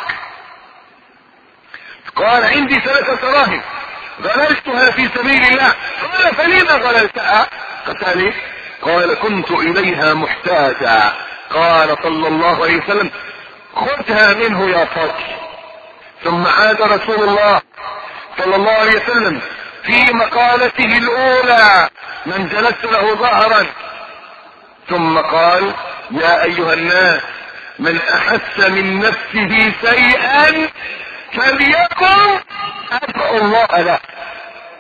A: قال عندي ثلاثة دراهم غللتها في سبيل الله. قال فلما غللتها؟ قال قال كنت اليها محتاجا. قال صلى الله عليه وسلم خذها منه يا فضل. ثم عاد رسول الله صلى الله عليه وسلم في مقالته الاولى من جلست له ظهرا، ثم قال يا ايها الناس من احس من نفسه شيئا فليكن ادعو الله له.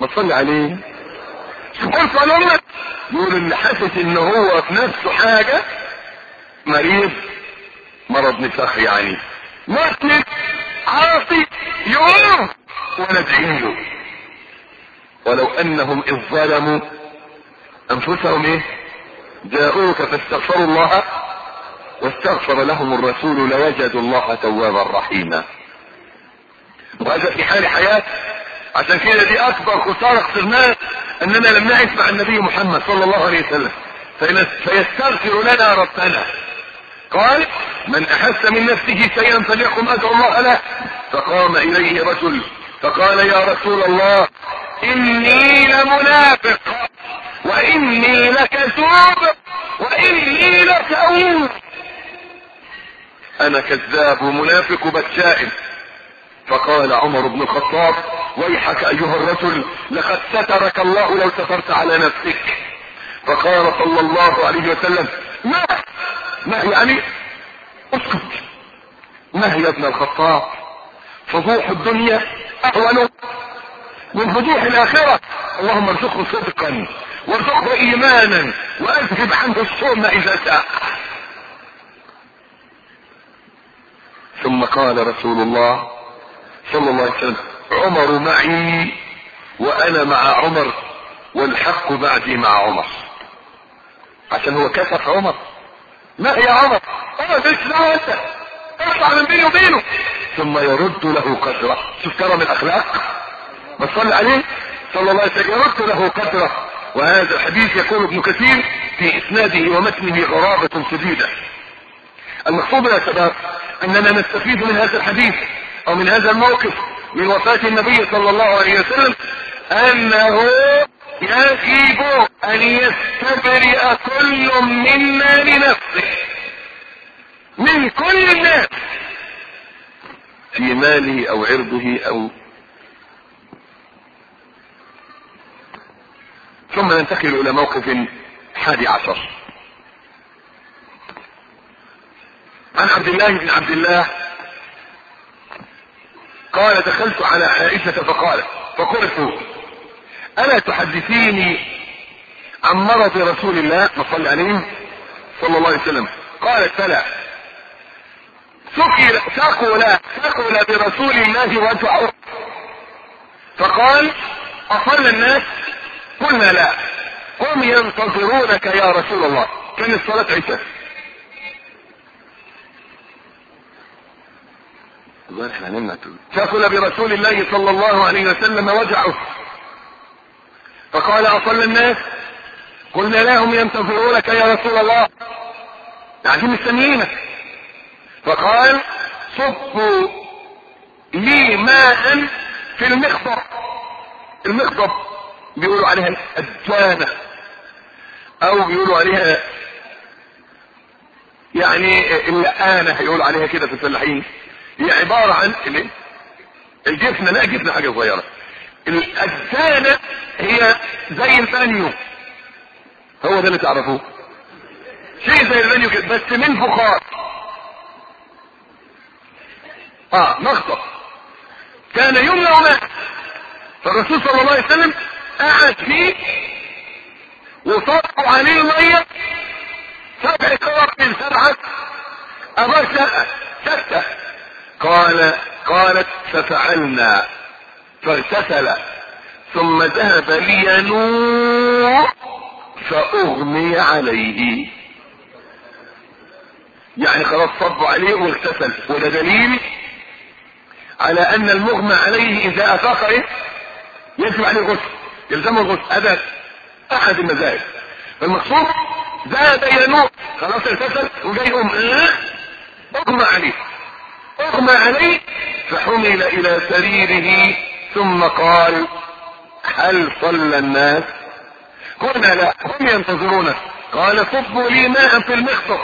A: ما تصلي عليه. سكون صالونة يقول اللي حاسس ان هو في نفسه حاجة مريض مرض نفاق يعني مسلم عاصي يقوم وندعي له. ولو انهم اذ ظلموا انفسهم ايه جاءوك فاستغفروا الله واستغفر لهم الرسول لوجدوا الله توابا رحيما. وهذا في حال حياة. عشان كده دي اكبر خسارة خسرناها اننا لم نعيش مع النبي محمد صلى الله عليه وسلم فيستغفر لنا ربنا. قال من احس من نفسه شيئا فليقم ادعو الله له. فقام اليه رجل فقال يا رسول الله اني لمنافق واني لكذوب واني لكؤوب. انا كذاب ومنافق وبتشائم. فقال عمر بن الخطاب ويحك ايها الرجل لقد سترك الله لو سترت على نفسك. فقال صلى الله عليه وسلم ما ما يعني اسكت. ما هي ابن الخطاب فضوح الدنيا اهون من فضوح الاخرة. اللهم ارزقه صدقا وارزقه ايمانا واذهب عنه الشؤم اذا شاء. ثم قال رسول الله صلى الله عليه وسلم عمر معي وانا مع عمر والحق بعدي مع عمر. عشان هو كسف عمر. ما هي عمر انا ليش لا انت اطلع من بيني وبينه. ثم يرد له قدره. شوف كرم الاخلاق ما صلى عليه صلى الله عليه وسلم يرد له قدره. وهذا الحديث يقول ابن كثير في اسناده ومتنه غرابة شديدة. المقصود يا شباب اننا نستفيد من هذا الحديث او من هذا الموقف من وفاة النبي صلى الله عليه وسلم انه يجب ان يستبرئ كل منا لنفسه من كل الناس في ماله او عرضه او. ثم ننتقل الى موقف حادي عشر. عن عبد الله بن عبد الله قال دخلت على عائشة فقالت فقلت الا تحدثيني عن مرض رسول الله صلى عليه صلى الله عليه وسلم. قالت فلا. ثقل ثقل ثقل برسول الله وجعه. فقال اصلى الناس؟ قلنا لا. هم ينتظرونك يا رسول الله. كان الصلاة عشاء. ثقل برسول الله صلى الله عليه وسلم وجعه. فقال اصلى الناس؟ قلنا لا هم ينتظرونك يا رسول الله يعني مستنيينك. فقال صبوا لي ماء في المخضب. المخضب بيقولوا عليها الأجانة او بيقولوا عليها يعني اللقانة يقولوا عليها كده في الفلاحين. هي عبارة عن الجفنة. لا جفنة حاجة صغيرة. الأجانة هي زي البانيو. هو ده اللي تعرفوه شيء زي البانيو كده بس من فخار. اه مخطط كان يملأ ماء. فالرسول صلى الله عليه وسلم قعد فيه وصبوا عليه المية سبع كرات من سبعة ابا ستة. قال قالت ففعلنا فاغتسل ثم ذهب لينوء فاغمي عليه. يعني خلاص صبوا عليه واغتسل. وده دليل على ان المغمى عليه اذا افاق ايه يجب عليه الغسل يلزمه الغسل. هذا احد المذاهب. فالمقصود ذهب ينوء خلاص اغتسل وجاي يقوم اغمى عليه اغمى عليه فحمل الى سريره ثم قال هل صلى الناس؟ قلنا لا هم ينتظرونه. قال صبوا لي ماء في المخطط.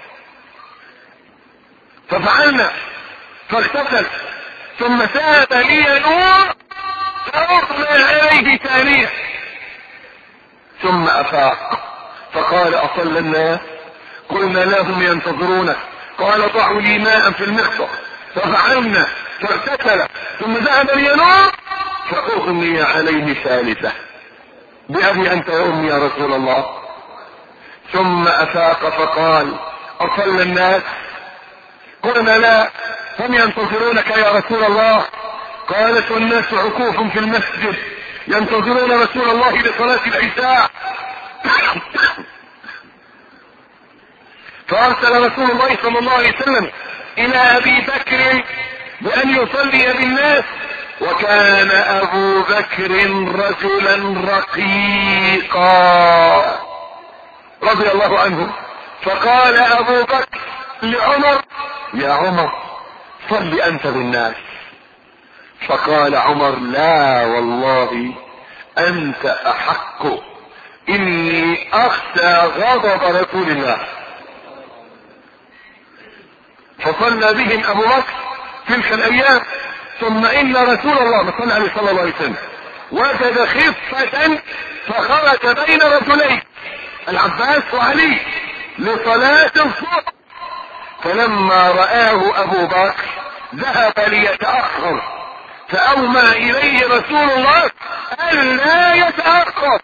A: ففعلنا فاغتسل ثم ذهب لينوء فاغمى عليه ثانية ثم افاق فقال اصلى الناس؟ قلنا لا هم ينتظرونه. قال ضعوا لي ماء في المخطط. ففعلنا فاغتسل ثم ذهب لينوء فاغمي عليه ثالثة بأبي انت وامي يا رسول الله. ثم افاق فقال اصلى الناس؟ قلنا لا، هم ينتظرونك يا رسول الله. قالت والناس عكوف في المسجد ينتظرون رسول الله لصلاة العشاء. فارسل رسول الله صلى الله عليه وسلم الى ابي بكر بان يصلي بالناس، وكان ابو بكر رجلا رقيقا رضي الله عنه. فقال ابو بكر لعمر يا عمر صل انت بالناس. فقال عمر لا والله انت احق، اني اخشى غضب رسول الله. فصلى بهم ابو بكر تلك الايام. ثم ان رسول الله صلى عليه صلى الله عليه وسلم وجد خفة فخرج بين رجلين العباس وعلي لصلاة الصبح. فلما رآه ابو بكر ذهب ليتأخر، فأومى اليه رسول الله ألا يتأخر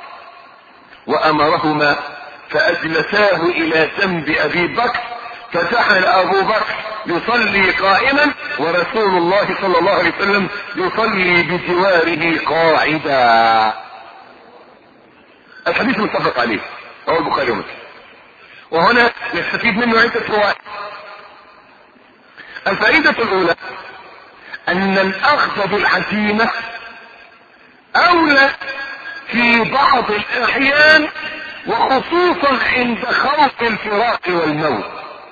A: وامرهما فاجلساه الى جنب ابي بكر، فجعل ابو بكر يصلي قائما ورسول الله صلى الله عليه وسلم يصلي بجواره قاعدا. الحديث متفق عليه رواه البخاري ومسلم. وهنا نستفيد منه عدة فوائد. الفائدة الاولى ان الاخذ بالعزيمة اولى في بعض الاحيان، وخصوصا عند خوف الفراق والموت.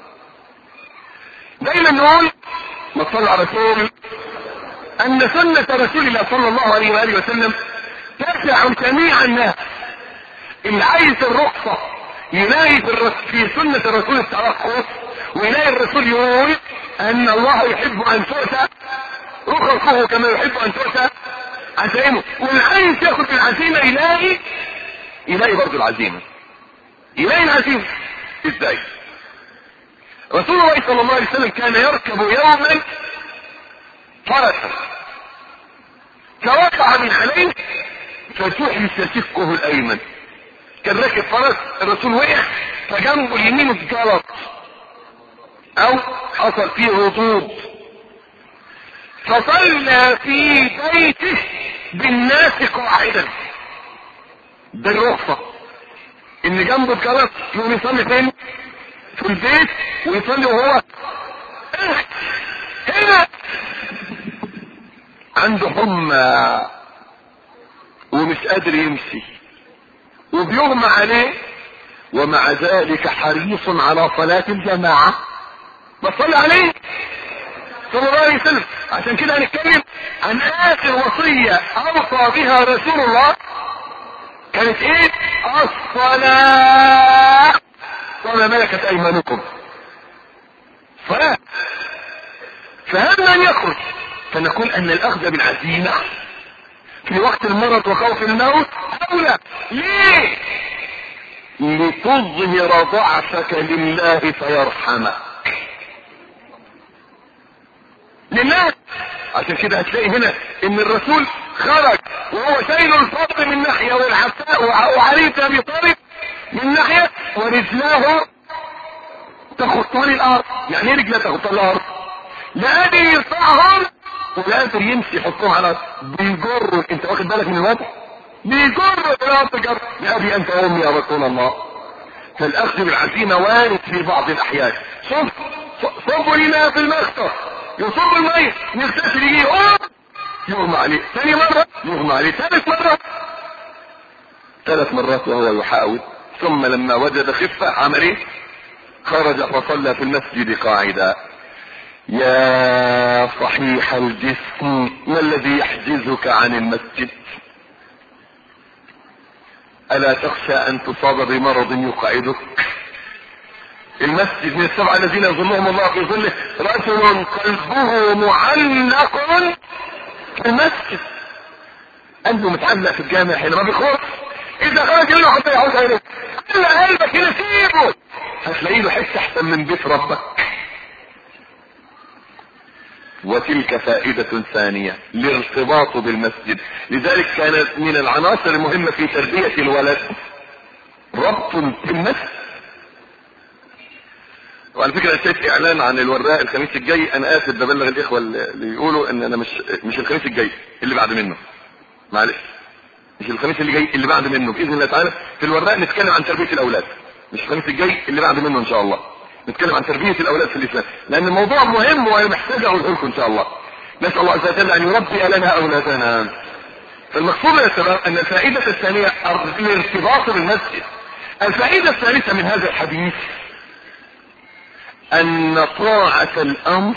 A: دايما نقول نصلي على رسول ان سنة رسول الله صلى الله عليه وآله وسلم تسع جميع الناس. اللي عايز الرخصة يلاقي في سنة الرسول الترخص، ويلاقي الرسول يقول ان الله يحب ان تؤتى رخصه كما يحب ان تؤتى عزائمه. واللي عايز ياخد العزيمة يلاقي يلاقي برضه العزيمة، يلاقي العزيمة. ازاي؟ رسول الله صلى الله عليه وسلم كان يركب يوما فرسا فوقع من عليه فجحش شقه الايمن. كان راكب فرس، الرسول وقع فجنبه اليمين اتجلط او حصل فيه هبوط، فصلى في بيته بالناس قاعدا. بالرخصة ان جنبه اتجلط يقوم يصلي فين؟ في البيت، ويصلي وهو هنا عنده حمى ومش قادر يمشي وبيغمى عليه، ومع ذلك حريص على صلاة الجماعة. بصلي عليه صلى الله عليه وسلم. عشان كده هنتكلم عن اخر وصية اوصى بها رسول الله. كانت ايه؟ الصلاة وما ملكت ايمانكم. صلاة. فهم ان يخرج، فنقول ان الاخذ بالعزيمة في وقت المرض وخوف الموت اولى. ليه؟ لتظهر ضعفك لله فيرحمك. لله. عشان كده هتلاقي هنا ان الرسول خرج وهو شايل الفضل من ناحية والعفاء وعلي بن ابي طالب من ناحية، ورجلاه تخطان الارض. يعني ايه رجلاه تخطان الارض؟ لا قادر يرفعهم ولا قادر يمشي يحطهم على الارض، بيجر. انت واخد بالك من الوضع؟ بيجر الارض جر. يا ابي انت وامي يا رسول الله. فالاخذ بالعزيمة وارد في بعض الاحيان. شوف صبوا لنا في المخطر، يصب الميت يغتسل يجي يقوم يغمى عليه، ثاني مرة يغمى عليه، ثالث مرة، ثلاث مرات وهو يحاول. ثم لما وجد خفة عمل ايه؟ خرج فصلى في المسجد قاعدا. يا صحيح الجسم ما الذي يحجزك عن المسجد؟ ألا تخشى أن تصاب بمرض يقعدك؟ المسجد من السبعة الذين يظلهم الله في ظله رجل قلبه معلق في المسجد. قلبه متعلق في الجامع هنا ما بيخرج. اذا خرج له حتى يعود عليه الا قلبك هنا سيبه، هتلاقي له حته احسن من بيت ربك. وتلك فائدة ثانية، الارتباط بالمسجد. لذلك كانت من العناصر المهمة في تربية الولد ربط بالمسجد. وعلى فكرة شايف اعلان عن الوراق الخميس الجاي، انا اسف ببلغ الاخوة اللي يقولوا ان انا مش مش الخميس الجاي اللي بعد منه، معلش مش الخميس اللي جاي اللي بعد منه باذن الله تعالى. في الوراق نتكلم عن تربية الاولاد، مش الخميس الجاي اللي بعد منه ان شاء الله نتكلم عن تربية الاولاد في الاسلام، لان الموضوع مهم وانا محتاج اقوله لكم ان شاء الله. نسأل الله عز وجل ان يربي لنا اولادنا. فالمقصود يا شباب ان الفائدة الثانية الارتباط بالمسجد. الفائدة الثالثة من هذا الحديث ان طاعة الامر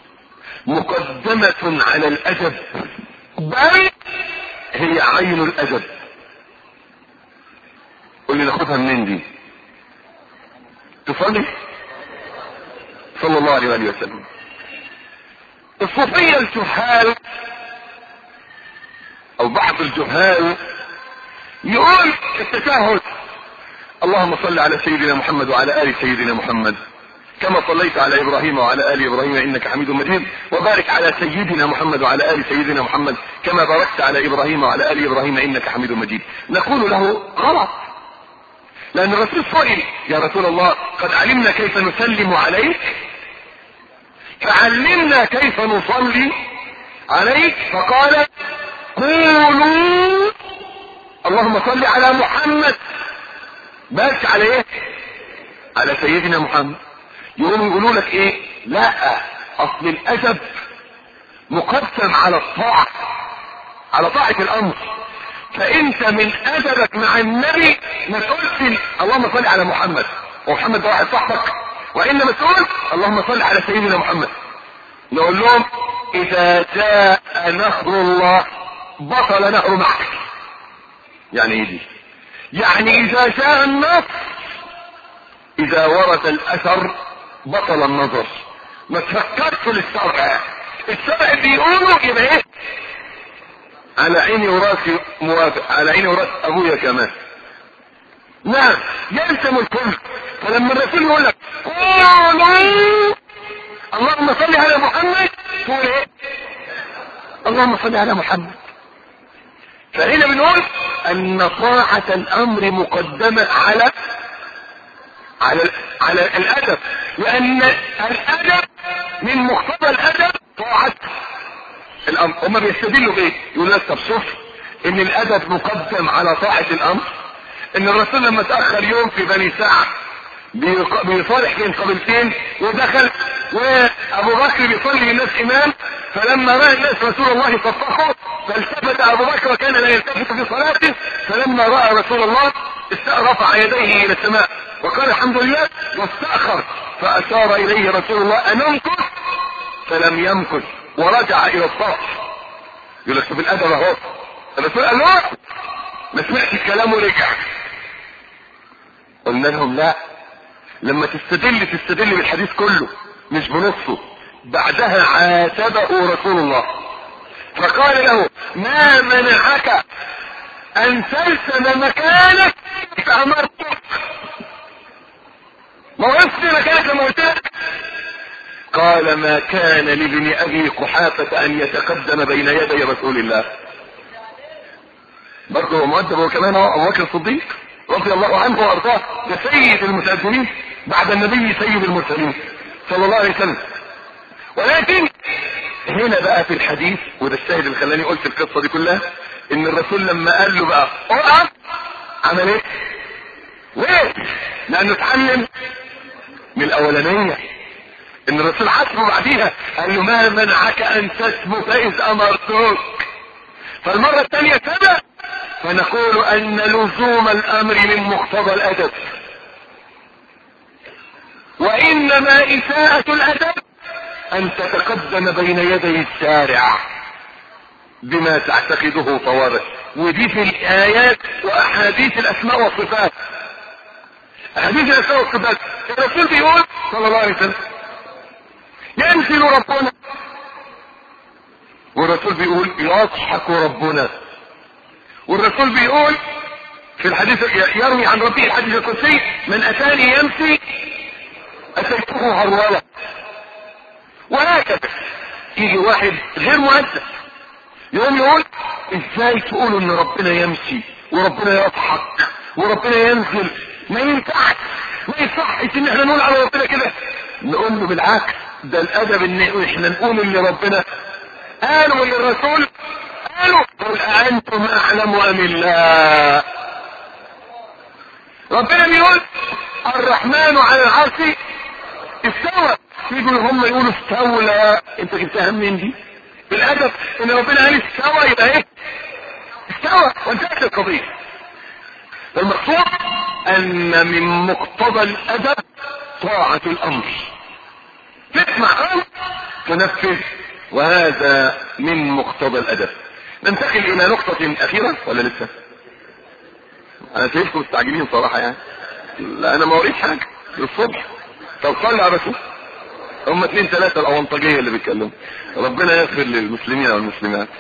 A: مقدمة على الادب، بل هي عين الادب. قل لي ناخدها منين دي؟ تصلي صلى الله عليه وآله وسلم. الصوفية الجهال او بعض الجهال يقول التشهد اللهم صل على سيدنا محمد وعلى آل سيدنا محمد كما صليت على ابراهيم وعلى آل ابراهيم انك حميد مجيد، وبارك على سيدنا محمد وعلى آل سيدنا محمد كما باركت على ابراهيم وعلى آل ابراهيم انك حميد مجيد. نقول له غلط، لان الرسول سئل يا رسول الله قد علمنا كيف نسلم عليك فعلمنا كيف نصلي عليك، فقال قولوا اللهم صل على محمد، بارك على ايه؟ على سيدنا محمد. يقوموا يقولوا لك ايه؟ لا، اصل الادب مقدم على الطاعة، على طاعة الامر. فانت من ادبك مع النبي ما تقولش اللهم صل على محمد ومحمد ده واحد صاحبك، وانما تقول اللهم صل على سيدنا محمد. نقول لهم اذا جاء نصر الله بطل نهر معك. يعني ايه دي؟ يعني اذا جاء النصر، اذا ورد الاثر بطل النظر. ما تفكرش للشرع، الشرع بيقولوا يبقى ايه؟ على عيني وراسي موافق، على عيني وراس ابويا كمان. نعم يلزم الكل. فلما الرسول يقول لك قولوا اللهم صل على محمد تقول ايه؟ اللهم صل على محمد. فهنا بنقول ان طاعة الامر مقدمة على على على الادب، لان الادب من مقتضى الادب طاعة الامر. هما بيستدلوا بايه؟ يقول لك طب شوف ان الادب مقدم على طاعة الامر، ان الرسول لما تأخر يوم في بني سعد بيصالح بين قبيلتين ودخل وابو بكر بيصلي بالناس امام، فلما راى الناس رسول الله صفقوا فالتفت ابو بكر وكان لا يلتفت في صلاته، فلما راى رسول الله رفع يديه الى السماء وقال الحمد لله واستأخر، فاشار اليه رسول الله ان امكث فلم يمكث ورجع الى الصف. يقول لك شوف الادب اهو. الرسول قال له ما سمعش الكلام ورجع. قلنا لهم لا، لما تستدل تستدل بالحديث كله مش بنصه. بعدها عاتبه رسول الله فقال له ما منعك ان تلزم مكانك فامرتك؟ ما وقفت مكانك لما قلت لك؟ قال ما كان لابن ابي قحافة ان يتقدم بين يدي رسول الله. برضه هو مؤدب هو كمان هو ابو بكر الصديق رضي الله عنه وارضاه، ده سيد المتقدمين بعد النبي سيد المرسلين صلى الله عليه وسلم. ولكن هنا بقى في الحديث، وده الشاهد اللي خلاني قلت القصه دي كلها، ان الرسول لما قال له بقى اقف عمل ايه؟ وقف، لانه اتعلم من الاولانيه. ان الرسول حسبه بعديها قال له ما منعك ان تثبت اذ امرتك. فالمره الثانيه كده. فنقول ان لزوم الامر من مقتضى الادب، وانما اساءة الادب ان تتقدم بين يدي الشارع بما تعتقده طوارئ. ودي في الايات واحاديث الاسماء والصفات. احاديث الاسماء والصفات الرسول بيقول صلى الله عليه وسلم ينزل ربنا، والرسول بيقول يضحك ربنا، والرسول بيقول في الحديث يروي عن ربه الحديث القدسي من اتاني يمشي اتيته هروله. وهكذا يجي واحد غير مؤدب يقوم يقول ازاي تقولوا ان ربنا يمشي وربنا يضحك وربنا ينزل؟ ما ينفعش، ما يصحش ان احنا نقول على ربنا كده. نقول له بالعكس، ده الادب ان احنا نقول اللي ربنا قالوا واللي الرسول قالوا. قل أأنتم أعلم أم الله؟ ربنا بيقول الرحمن على العرش استوى، يقولوا هم يقولوا استولى. انت جبتها منين دي؟ بالادب ان ربنا قال استوى يبقى ايه؟ استوى وانتهت القضيه. المقصود ان من مقتضى الادب طاعه الامر، تسمع امر تنفذ، وهذا من مقتضى الادب. ننتقل الى نقطه اخيره ولا لسه؟ انا شايفكم مستعجلين صراحه يعني. لا انا ما وريت حاجه للصبح. طب صلي على رسول. هم اثنين ثلاثة الاونطاجية اللي بيتكلموا. ربنا يغفر للمسلمين والمسلمات.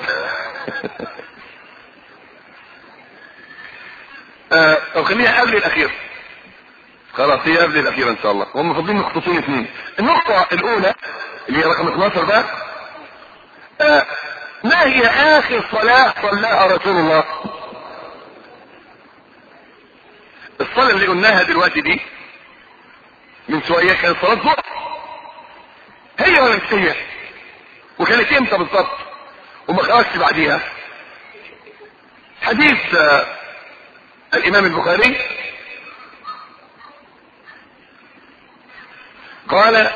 A: آه طب خليها قبل الاخير. خلاص هي قبل الاخير ان شاء الله. هم فاضلين نقطتين اثنين. النقطة الاولى اللي هي رقم اثناشر بقى، آه ما هي اخر صلاة صلاها رسول الله؟ الصلاة اللي قلناها دلوقتي دي من شوية كانت صلاة ظهر، هي ولا مش هي؟ وكانت امتى بالظبط؟ وما خرجش بعديها. حديث آه الامام البخاري قال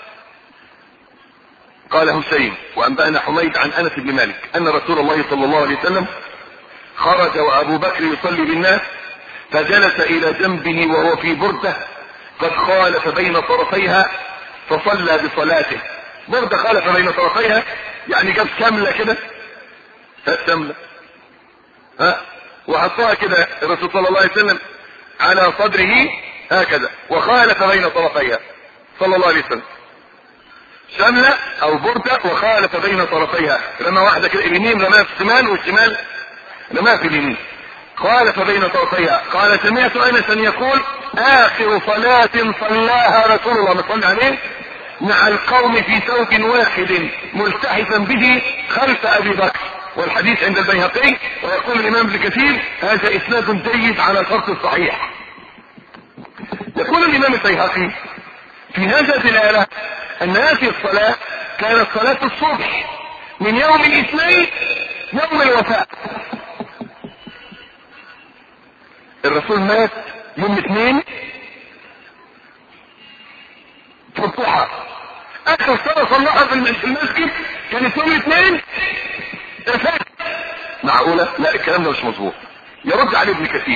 A: قال حسين وانبأنا حميد عن انس بن مالك ان رسول الله صلى الله عليه وسلم خرج وابو بكر يصلي بالناس، فجلس الى جنبه وهو في برده قد خالف بين طرفيها فصلى بصلاته. برده خالف بين طرفيها يعني جاب شمله كده، شمله ها وحطها كده الرسول صلى الله عليه وسلم على صدره هكذا وخالف بين طرفيها صلى الله عليه وسلم. شمله او برده وخالف بين طرفيها، لما واحده كده اليمين رماها في الشمال والشمال رماها في اليمين، خالف بين طرفيها. قال سمعت انسا يقول اخر صلاة صلاها رسول الله صلى عليه مع القوم في ثوب واحد ملتحفا به خلف ابي بكر، والحديث عند البيهقي. ويقول الامام ابن كثير هذا اسناد جيد على شرط الصحيح. يقول الامام البيهقي في هذا دلالة ان هذه الصلاة كانت صلاة الصبح من يوم الاثنين يوم الوفاة. الرسول مات يوم اثنين في الضحى، اخر صلاة صلاها في المسجد كانت يوم اثنين الفجر. معقولة؟ لا الكلام ده مش مظبوط. يرد عليه ابن كثير،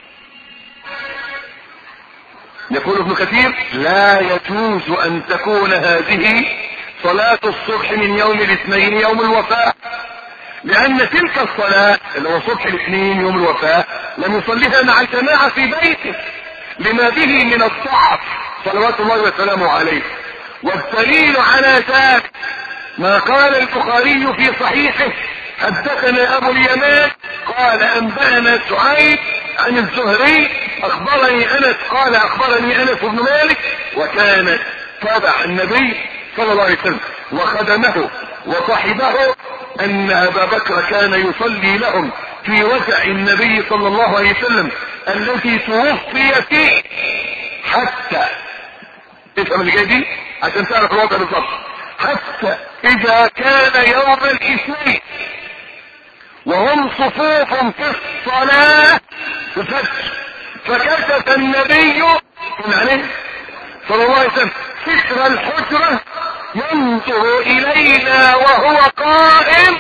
A: يقول ابن كثير لا يجوز ان تكون هذه صلاة الصبح من يوم الاثنين يوم الوفاة، لان تلك الصلاة اللي هو صبح الاثنين يوم الوفاة لم يصليها مع الجماعة في بيته لما به من الضعف صلوات الله وسلامه عليه. والدليل على ذلك ما قال البخاري في صحيحه حدثنا ابو اليمان قال انبأنا سعيد عن الزهري اخبرني انس قال اخبرني انس بن مالك وكان تابع النبي صلى الله عليه وسلم وخدمه وصحبه ان ابا بكر كان يصلي لهم في وجع النبي صلى الله عليه وسلم الذي توفي فيه، حتى افهم اللي جاي دي عشان تعرف الوضع بالظبط، حتى اذا كان يوم الاثنين وهم صفوف في الصلاة الفجر فكشف النبي عليه صلى الله عليه وسلم ستر الحجرة ينظر الينا وهو قائم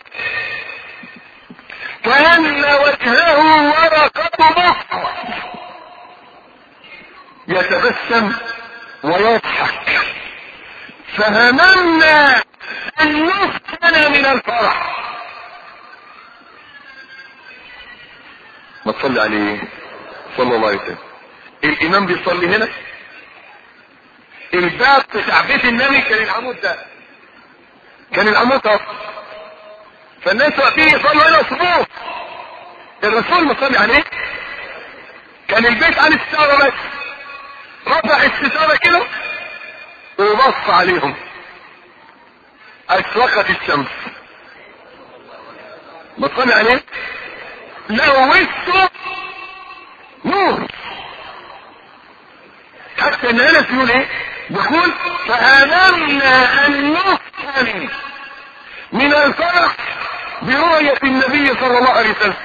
A: كأن وجهه ورقة مصر يتبسم ويضحك، فهممنا ان نفتن من الفرح. ما تصلي عليه صلى الله عليه وسلم. الامام بيصلي هنا، الباب بتاع بيت النبي كان العمود ده، كان العمود ده، فالناس واقفين يصلوا هنا صفوف. الرسول مصلي عليه كان البيت على الستاره بس، رفع الستاره كده وبص عليهم اشرقت الشمس، ما تصلي عليه، لو وشه نور. حتى ان انس يقول ايه؟ يقول فامرنا ان نفتن من الفرح برؤية النبي صلى الله عليه وسلم.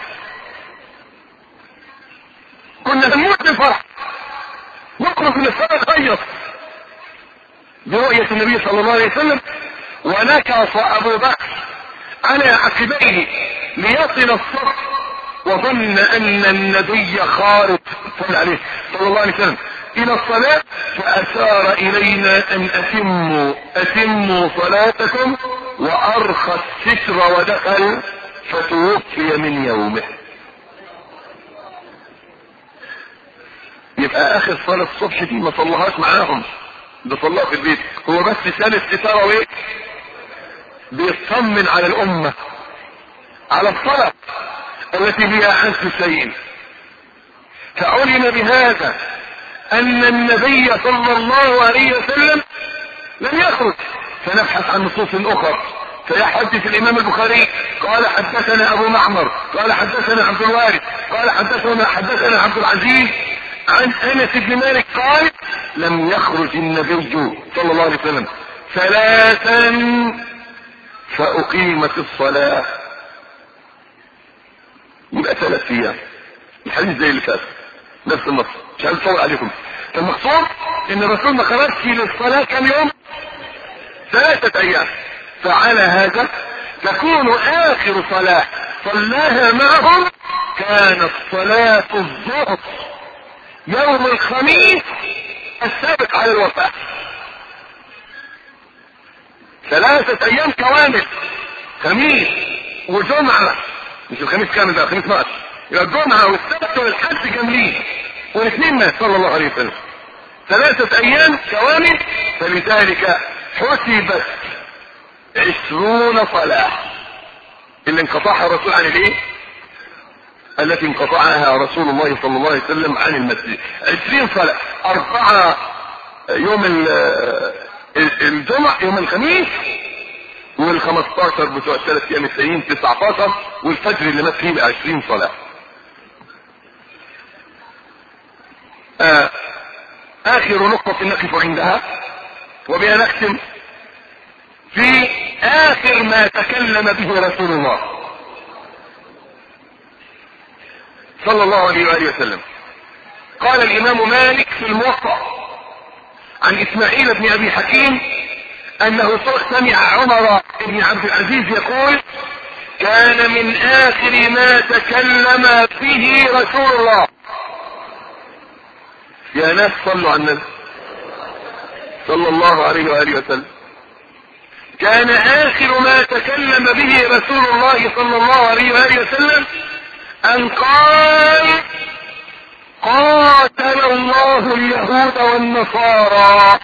A: كنا نموت من الفرح، نخرج من الصلاة نخيط برؤية النبي صلى الله عليه وسلم. ونكص ابو بكر على عقبيه ليصل الصف، وظن ان النبي خارج صلى عليه صلى الله عليه وسلم الى الصلاة، فاشار الينا ان اتموا اتموا صلاتكم، وارخى الستر ودخل فتوفي من يومه. يبقى اخر صلاة الصبح دي ما صلىهاش معاهم، ده صلاها في البيت، هو بس شال الستارة وايه؟ بيطمن على الامة على الصلاة التي هي اعز شيء. فعلم بهذا ان النبي صلى الله عليه وسلم لم يخرج. فنبحث عن نصوص اخرى، فيحدث الامام البخاري قال حدثنا ابو معمر قال حدثنا عبد الوارث قال حدثنا حدثنا عبد العزيز عن انس بن مالك قال لم يخرج النبي صلى الله عليه وسلم ثلاثا فاقيمت الصلاة. يبقى ثلاث ايام، الحديث زي اللي فات نفس النص، مش عايز اطول عليكم. فالمقصود ان الرسول ما خرجش للصلاة كم يوم؟ ثلاثة ايام. فعلى هذا تكون اخر صلاة صلاها معهم كانت صلاة الظهر يوم الخميس السابق على الوفاة. ثلاثة ايام كوامل، خميس وجمعة، مش الخميس كامل ده، الخميس مات، يبقى الجمعة والسبت والحد كاملين، والاثنين مات صلى الله عليه وسلم. ثلاثة ايام كوامل، فلذلك حسبت عشرون صلاة اللي انقطعها الرسول عن الايه؟ التي انقطعها رسول الله صلى الله عليه وسلم عن المسجد. عشرين صلاة، اربعة يوم الجمعة يوم الخميس، والخمستاشر بتوع الثلاث ايام التانيين تسعتاشر، والفجر اللي مات فيه عشرين صلاة. آه اخر نقطة نقف عندها وبها نختم في اخر ما تكلم به رسول الله صلى الله عليه وآله وسلم. قال الامام مالك في الموطأ عن اسماعيل بن ابي حكيم انه سمع عمر بن عبد العزيز يقول كان من اخر ما تكلم به رسول الله. يا ناس صلوا على النبي صلى الله عليه وآله وسلم. كان اخر ما تكلم به رسول الله صلى الله عليه وآله وسلم ان قال قاتل الله اليهود والنصارى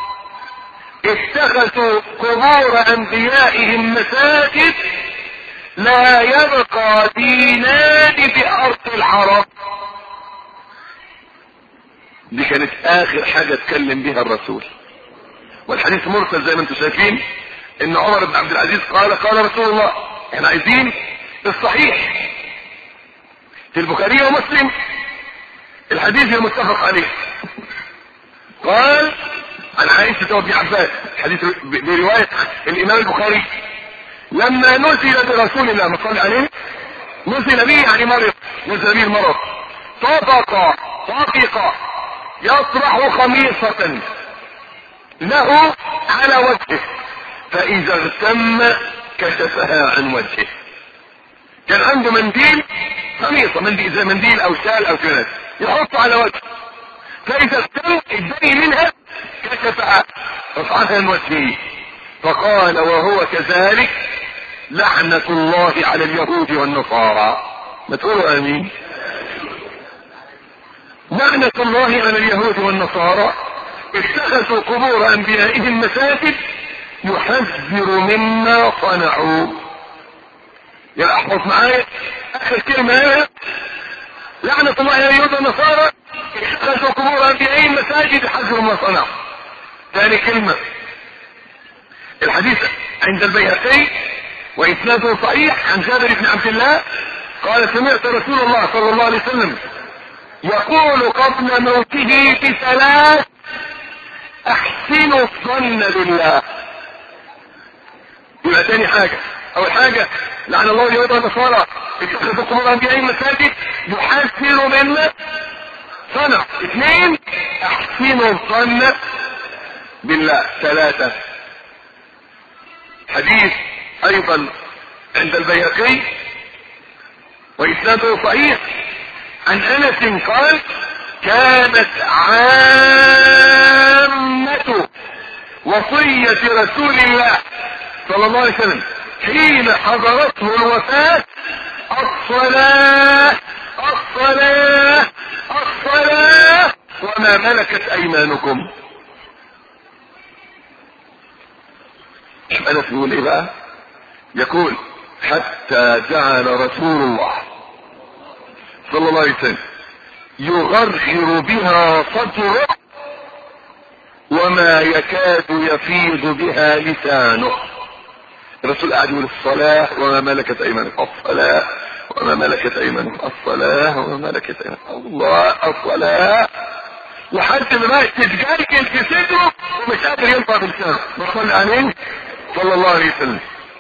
A: اتخذوا قبور انبيائهم مساجد لا يبقى دينان في ارض العرب. دي كانت اخر حاجة اتكلم بها الرسول، والحديث مرسل زي ما انتم شايفين ان عمر بن عبد العزيز قال قال رسول الله. احنا عايزين الصحيح في البخاري ومسلم الحديث المتفق عليه. قال عن عائشة وابن عباس، حديث برواية الامام البخاري، لما نزل برسول الله ما صلى عليه، نزل به يعني مرض، نزل به المرض، طبق طبق يطرح خميصة له على وجهه، فاذا اغتم كشفها عن وجهه. كان عنده منديل، خميصة، منديل زي منديل او شال او كذا، يحطه على وجهه، فاذا اغتم الدني منها كشفها رفعها عن وجهه. فقال وهو كذلك لعنة الله على اليهود والنصارى. ما تقولوا امين؟ لعنة الله على اليهود والنصارى اتخذوا قبور انبيائهم مساجد يحذر مما صنعوا. يا احفظ معايا اخر كلمة هنا، لعنة الله على اليهود والنصارى اتخذوا قبور انبيائهم مساجد يحذر مما صنعوا. ثاني كلمة الحديث عند البيهقي وإسناده صحيح عن جابر بن عبد الله قال سمعت رسول الله صلى الله عليه وسلم يقول قبل موته بثلاث احسنوا الظن بالله. يبقى تاني حاجة، اول حاجة لعن الله اليهود والنصارى اتخذوا قبور انبيائهم مساجد يحذر منا صنع. اثنين احسنوا الظن بالله. ثلاثة حديث ايضا عند البيهقي وإسناده صحيح عن انس قال كانت عامة وصية رسول الله صلى الله عليه وسلم حين حضرته الوفاة الصلاة الصلاة الصلاة وما ملكت ايمانكم. انس يقول ايه بقى؟ يقول حتى جعل رسول الله صلى الله عليه وسلم يغرغر بها صدره وما يكاد يفيض بها لسانه. الرسول قاعد يقول الصلاة وما ملكت ايمانكم، الصلاة وما ملكت ايمانكم، الصلاة وما ملكت ايمانكم، الله الصلاة، لحد ما بقى تتجلجل في صدره ومش قادر ينطق بلسانه. صلى عليه صلى الله عليه وسلم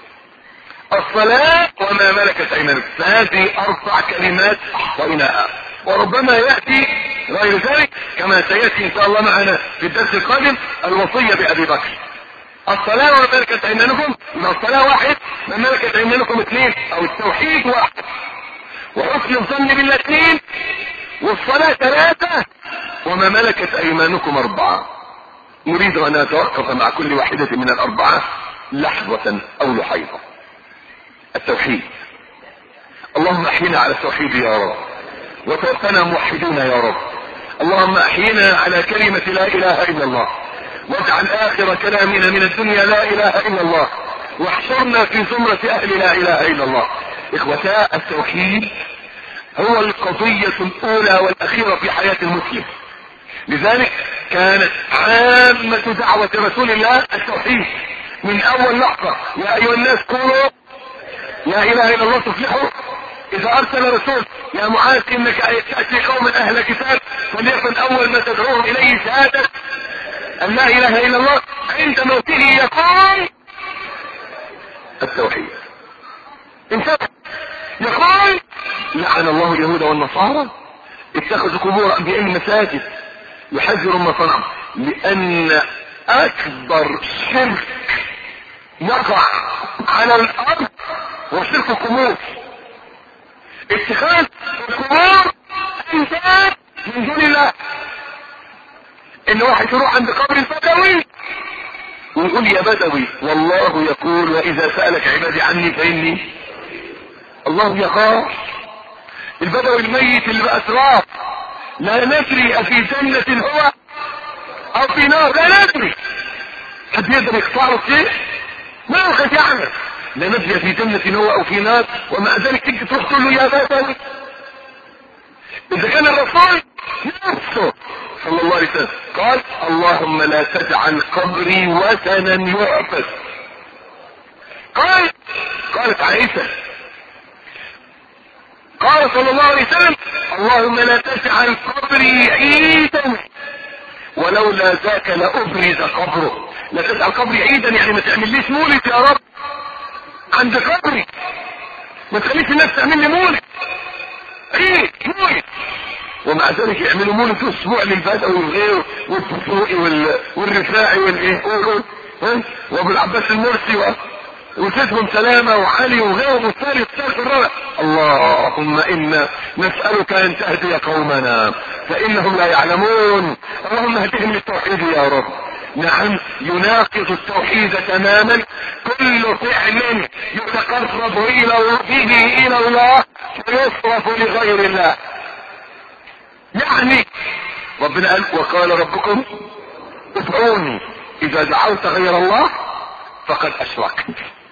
A: الصلاة وما ملكت ايمانكم. فهذه اربع كلمات احصيناها، وربما يأتي غير ذلك كما سيأتي ان شاء الله معنا في الدرس القادم الوصية بأبي بكر. الصلاة وما ملكت ايمانكم، ما الصلاة واحد، ما ملكت ايمانكم اثنين، او التوحيد واحد، وحسن الظن بالله اثنين، والصلاة ثلاثة، وما ملكت ايمانكم اربعة. نريد ان نتوقف مع كل واحدة من الاربعة لحظة او لحيظة. التوحيد، اللهم احينا على التوحيد يا رب، وتوفنا موحدين يا رب. اللهم احينا على كلمة لا اله الا الله، واجعل اخر كلامنا من الدنيا لا اله الا الله، واحشرنا في زمرة اهل لا اله الا الله. اخوتاء، التوحيد هو القضية الاولى والاخيرة في حياة المسلم، لذلك كانت عامة دعوة رسول الله التوحيد من اول لحظة. يا ايها الناس قولوا لا اله الا الله تفلحوا. اذا ارسل رسول يا معاذ انك تأتي قوما اهل كتاب فليكن اول ما تدعوهم اليه شهادة ان لا اله الا الله، عند موته يقول التوحيد. انتبه، يقول لعن الله اليهود والنصارى اتخذوا قبور انبيائهم مساجد يحذر ما صنعوا، لان اكبر شرك يقع على الارض هو شرك القبور. اتخاذ القبور انسان من دون الله، ان واحد يروح عند قبر البدوي ويقول يا بدوي والله يقول واذا سألك عبادي عني فاني. الله يخاف. البدوي الميت اللي بأسرار لا ندري افي جنة هو او في نار، لا ندري. حد يقدر يقطع له شيء؟ ما قد يعمل، لا ندري في جنة هو او في نار، ومع ذلك تيجي تروح تقول له يا بدوي. اذا كان الرسول نفسه صلى الله عليه وسلم قال اللهم لا تجعل قبري وثنا يعبد. قال قالت عائشة قال صلى الله عليه وسلم اللهم لا تجعل قبري عيدا ولولا ذاك لأبرز قبره. لا تجعل قبري عيدا يعني ما تعمليش مولد يا رب عند قبري، ما تخليش الناس تعمل لي مولد عيد مولد. ومع ذلك يعملوا مولد اسبوع للبدوي وغيره والدسوقي والرفاعي والايه وابو العباس المرسي وسيدهم سلامة وعلي وغيرهم والثالث الثالث الرابع. اللهم انا نسألك ان تهدي قومنا فانهم لا يعلمون. اللهم اهدهم للتوحيد يا رب. نعم، يناقض التوحيد تماما كل فعل يتقرب الى به الى الله فيصرف لغير الله. يعني ربنا قال وقال ربكم ادعوني اذا دعوت غير الله فقد اشركت،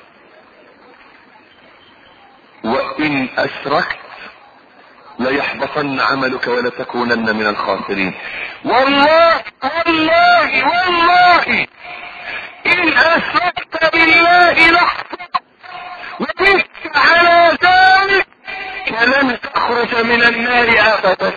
A: وان اشركت ليحبطن عملك ولتكونن من الخاسرين. والله والله والله ان اشركت الله لحظة ومت على ذلك فلن تخرج من النار ابدا.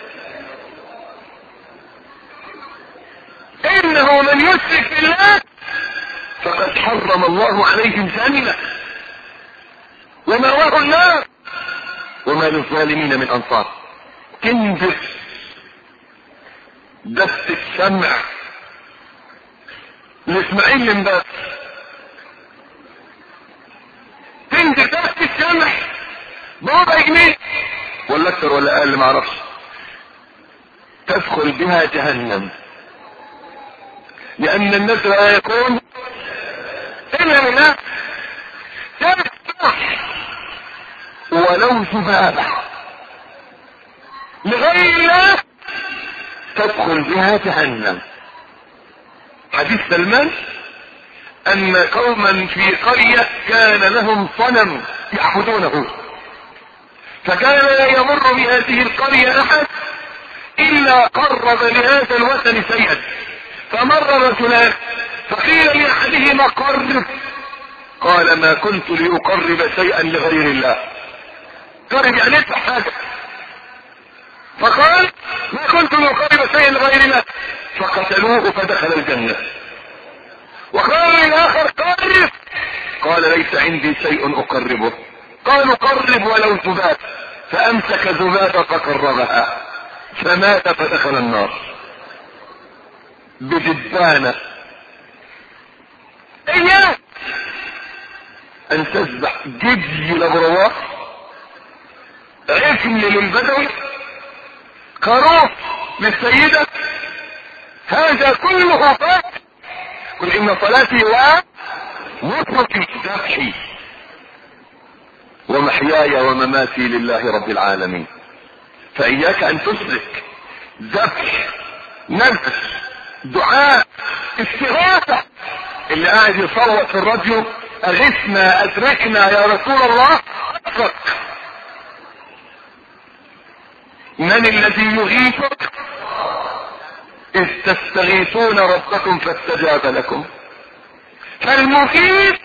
A: انه من يشرك بالله فقد حرم الله عليه الجنة ومأواه النار وما للظالمين من انصار. تنزل دست السمع لاسماعيل من بس، تنزل دست السمع بربع جنيه ولا اكتر ولا اقل ما اعرفش، تدخل بها جهنم، لان الناس لا يكون الا منها. تفتح ولو ذبابة لغير الله تدخل بها جهنم. حديث سلمان ان قوما في قرية كان لهم صنم يعبدونه، فكان لا يمر بهذه القرية احد الا قرب لهذا الوثن شيئا، فمر رجلان فقيل لاحدهما قرب، قال ما كنت لاقرب شيئا لغير الله. قرب يعني ادفع حاجة، فقال ما كنت لاقرب شيئا لغير الله، فقتلوه فدخل الجنة. وقال الاخر قرب، قال ليس عندي شيء اقربه، قالوا قرب ولو ذباب، فامسك ذبابة فقربها فمات فدخل النار. بدبانة اياك ان تذبح جدي لبروات، عفن للبدوي، خروف للسيدة، هذا كله فات. قل ان صلاتي ونسكي ذبحي ومحياي ومماتي لله رب العالمين. فاياك ان تشرك. ذبح، نذر، دعاء، استغاثة. اللي قاعد يصوت في الراديو اغثنا ادركنا يا رسول الله، اترك. من الذي يغيثك اذ تستغيثون ربكم فاستجاب لكم. فالمغيث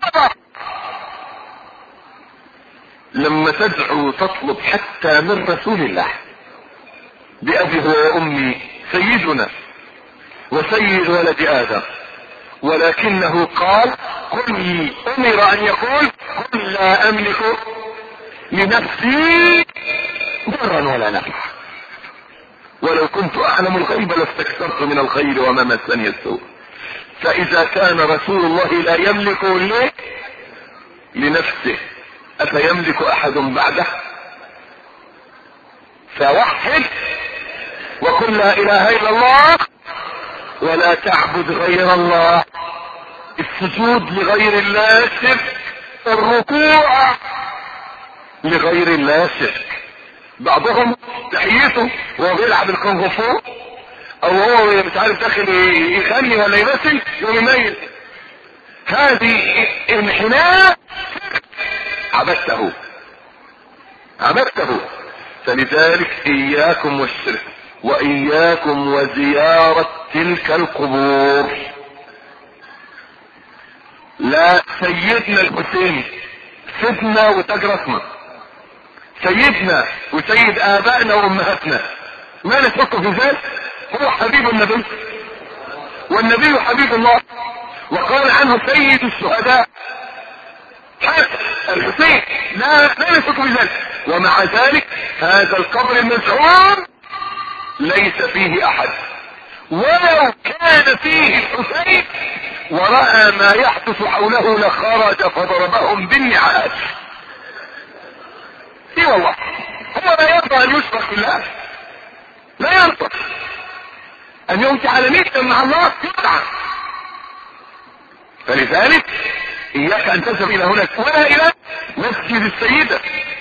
A: لما تدعو تطلب حتى من رسول الله بأبي هو وأمي سيدنا وسيد ولد آدم، ولكنه قال قل، أمر أن يقول قل لا أملك لنفسي ضرا ولا نفعا ولو كنت أعلم الغيب لاستكثرت من الخير وما مسني السوء. فإذا كان رسول الله لا يملك ليه لنفسه، أفيملك أحد بعده؟ فوحد وقل لا إله إلا الله ولا تعبد غير الله. السجود لغير الله شرك، الركوع لغير الله شرك. بعضهم تحيته وهو بيلعب الكونغ فو او هو مش عارف داخل يغني ولا يمثل يوم يميل، هذه انحناء عبدته عبدته. فلذلك اياكم والشرك واياكم وزيارة تلك القبور. لا، سيدنا الحسين سيدنا وتاج رسمه، سيدنا وسيد ابائنا وامهاتنا، ما نشك في ذلك، هو حبيب النبي والنبي حبيب الله، وقال عنه سيد الشهداء الحسين، لا لا نشك في ذلك. ومع ذلك هذا القبر المزعوم ليس فيه احد، ولو كان فيه الحسين ورأى ما يحدث حوله لخرج فضربهم بالنعال. اي والله، هو لا يرضى ان يشرك بالله، لا يرضى ان يمشي على نية مع الله يدعى. فلذلك اياك ان تذهب الى هناك ولا الى مسجد السيدة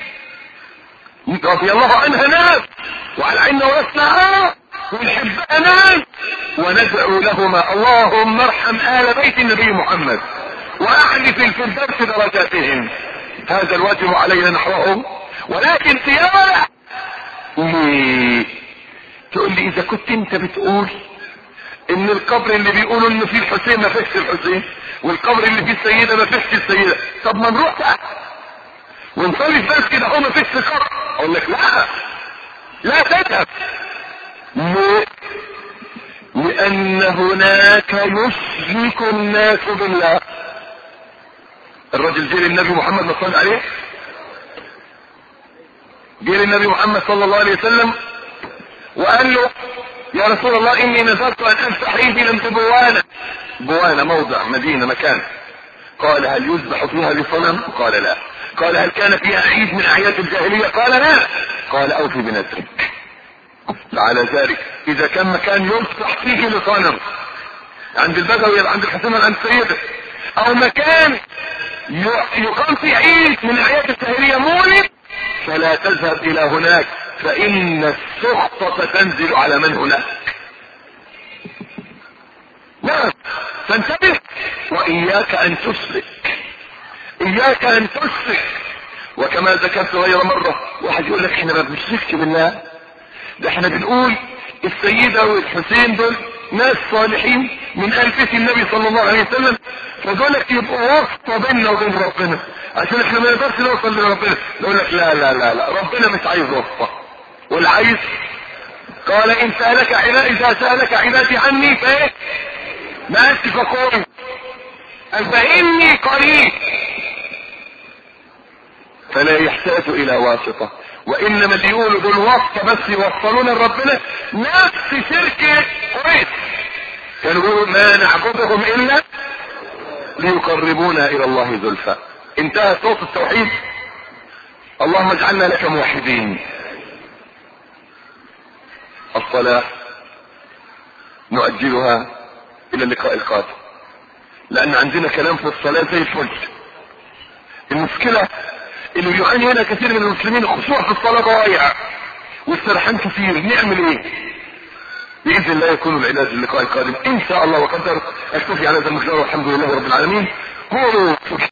A: رضي الله عنها ناس، وعلى عنا ورسنا ونحبها ناس، وندعو لهما اللهم ارحم آل بيت النبي محمد واحدث في الفردوس درجاتهم. هذا الواجب علينا نحوهم. ولكن سيارة ليه؟ تقول لي اذا كنت انت بتقول ان القبر اللي بيقولوا انه فيه الحسين ما فيش الحسين، والقبر اللي فيه السيدة ما فيش السيدة. طب ما نروح بقى ونصلي في مسجد اهو ما فيش قبر. اقول لك لا لا تذهب. ليه؟ لان هناك يشرك الناس بالله. الرجل جه للنبي محمد صلى الله عليه جه للنبي محمد صلى الله عليه وسلم وقال له يا رسول الله اني نذرت ان امسح ايدي لم بوانا. بوانا موضع مدينة مكان. قال هل يذبح فيها لصنم؟ قال لا. قال هل كان فيها عيد من اعياد الجاهلية؟ قال لا. قال اوفي بنذرك. على ذلك اذا كان مكان يذبح فيه لصنم عند البدوي عند الحسين عند السيدة، او مكان يقام في عيد من اعياد الجاهلية مولد، فلا تذهب الى هناك فان السخطة تنزل على من هناك. نعم فانتبه واياك ان تشرك، اياك ان تشرك. وكما ذكرت غير مرة واحد يقول لك احنا ما بنشركش بالله، ده احنا بنقول السيدة والحسين دول ناس صالحين من آل بيت النبي صلى الله عليه وسلم، فدولك يبقوا واسطة بيننا وبين ربنا عشان احنا ما نقدرش نوصل لربنا. نقول لك لا لا لا لا ربنا مش عايز واسطة، والعايز قال ان سألك عبادي اذا سألك عبادي عني فايه ما انت فقول فاني قريب، فلا يحتاج الى واسطة. وانما اللي يقولوا دول واسطة بس يوصلون لربنا نفس شركة قريش، كانوا يقولوا ما نعبدهم الا ليقربونا الى الله زلفى. انتهى صوت التوحيد. اللهم اجعلنا لك موحدين. الصلاة نؤجلها الى اللقاء القادم لان عندنا كلام في الصلاة زي الفل. المشكلة انه يعاني هنا كثير من المسلمين الخشوع في الصلاة ضايع والسرحان كثير. نعمل ايه؟ باذن الله يكون العلاج اللقاء القادم ان شاء الله وقدر. اكتفي على هذا المقدار والحمد لله رب العالمين. قولوا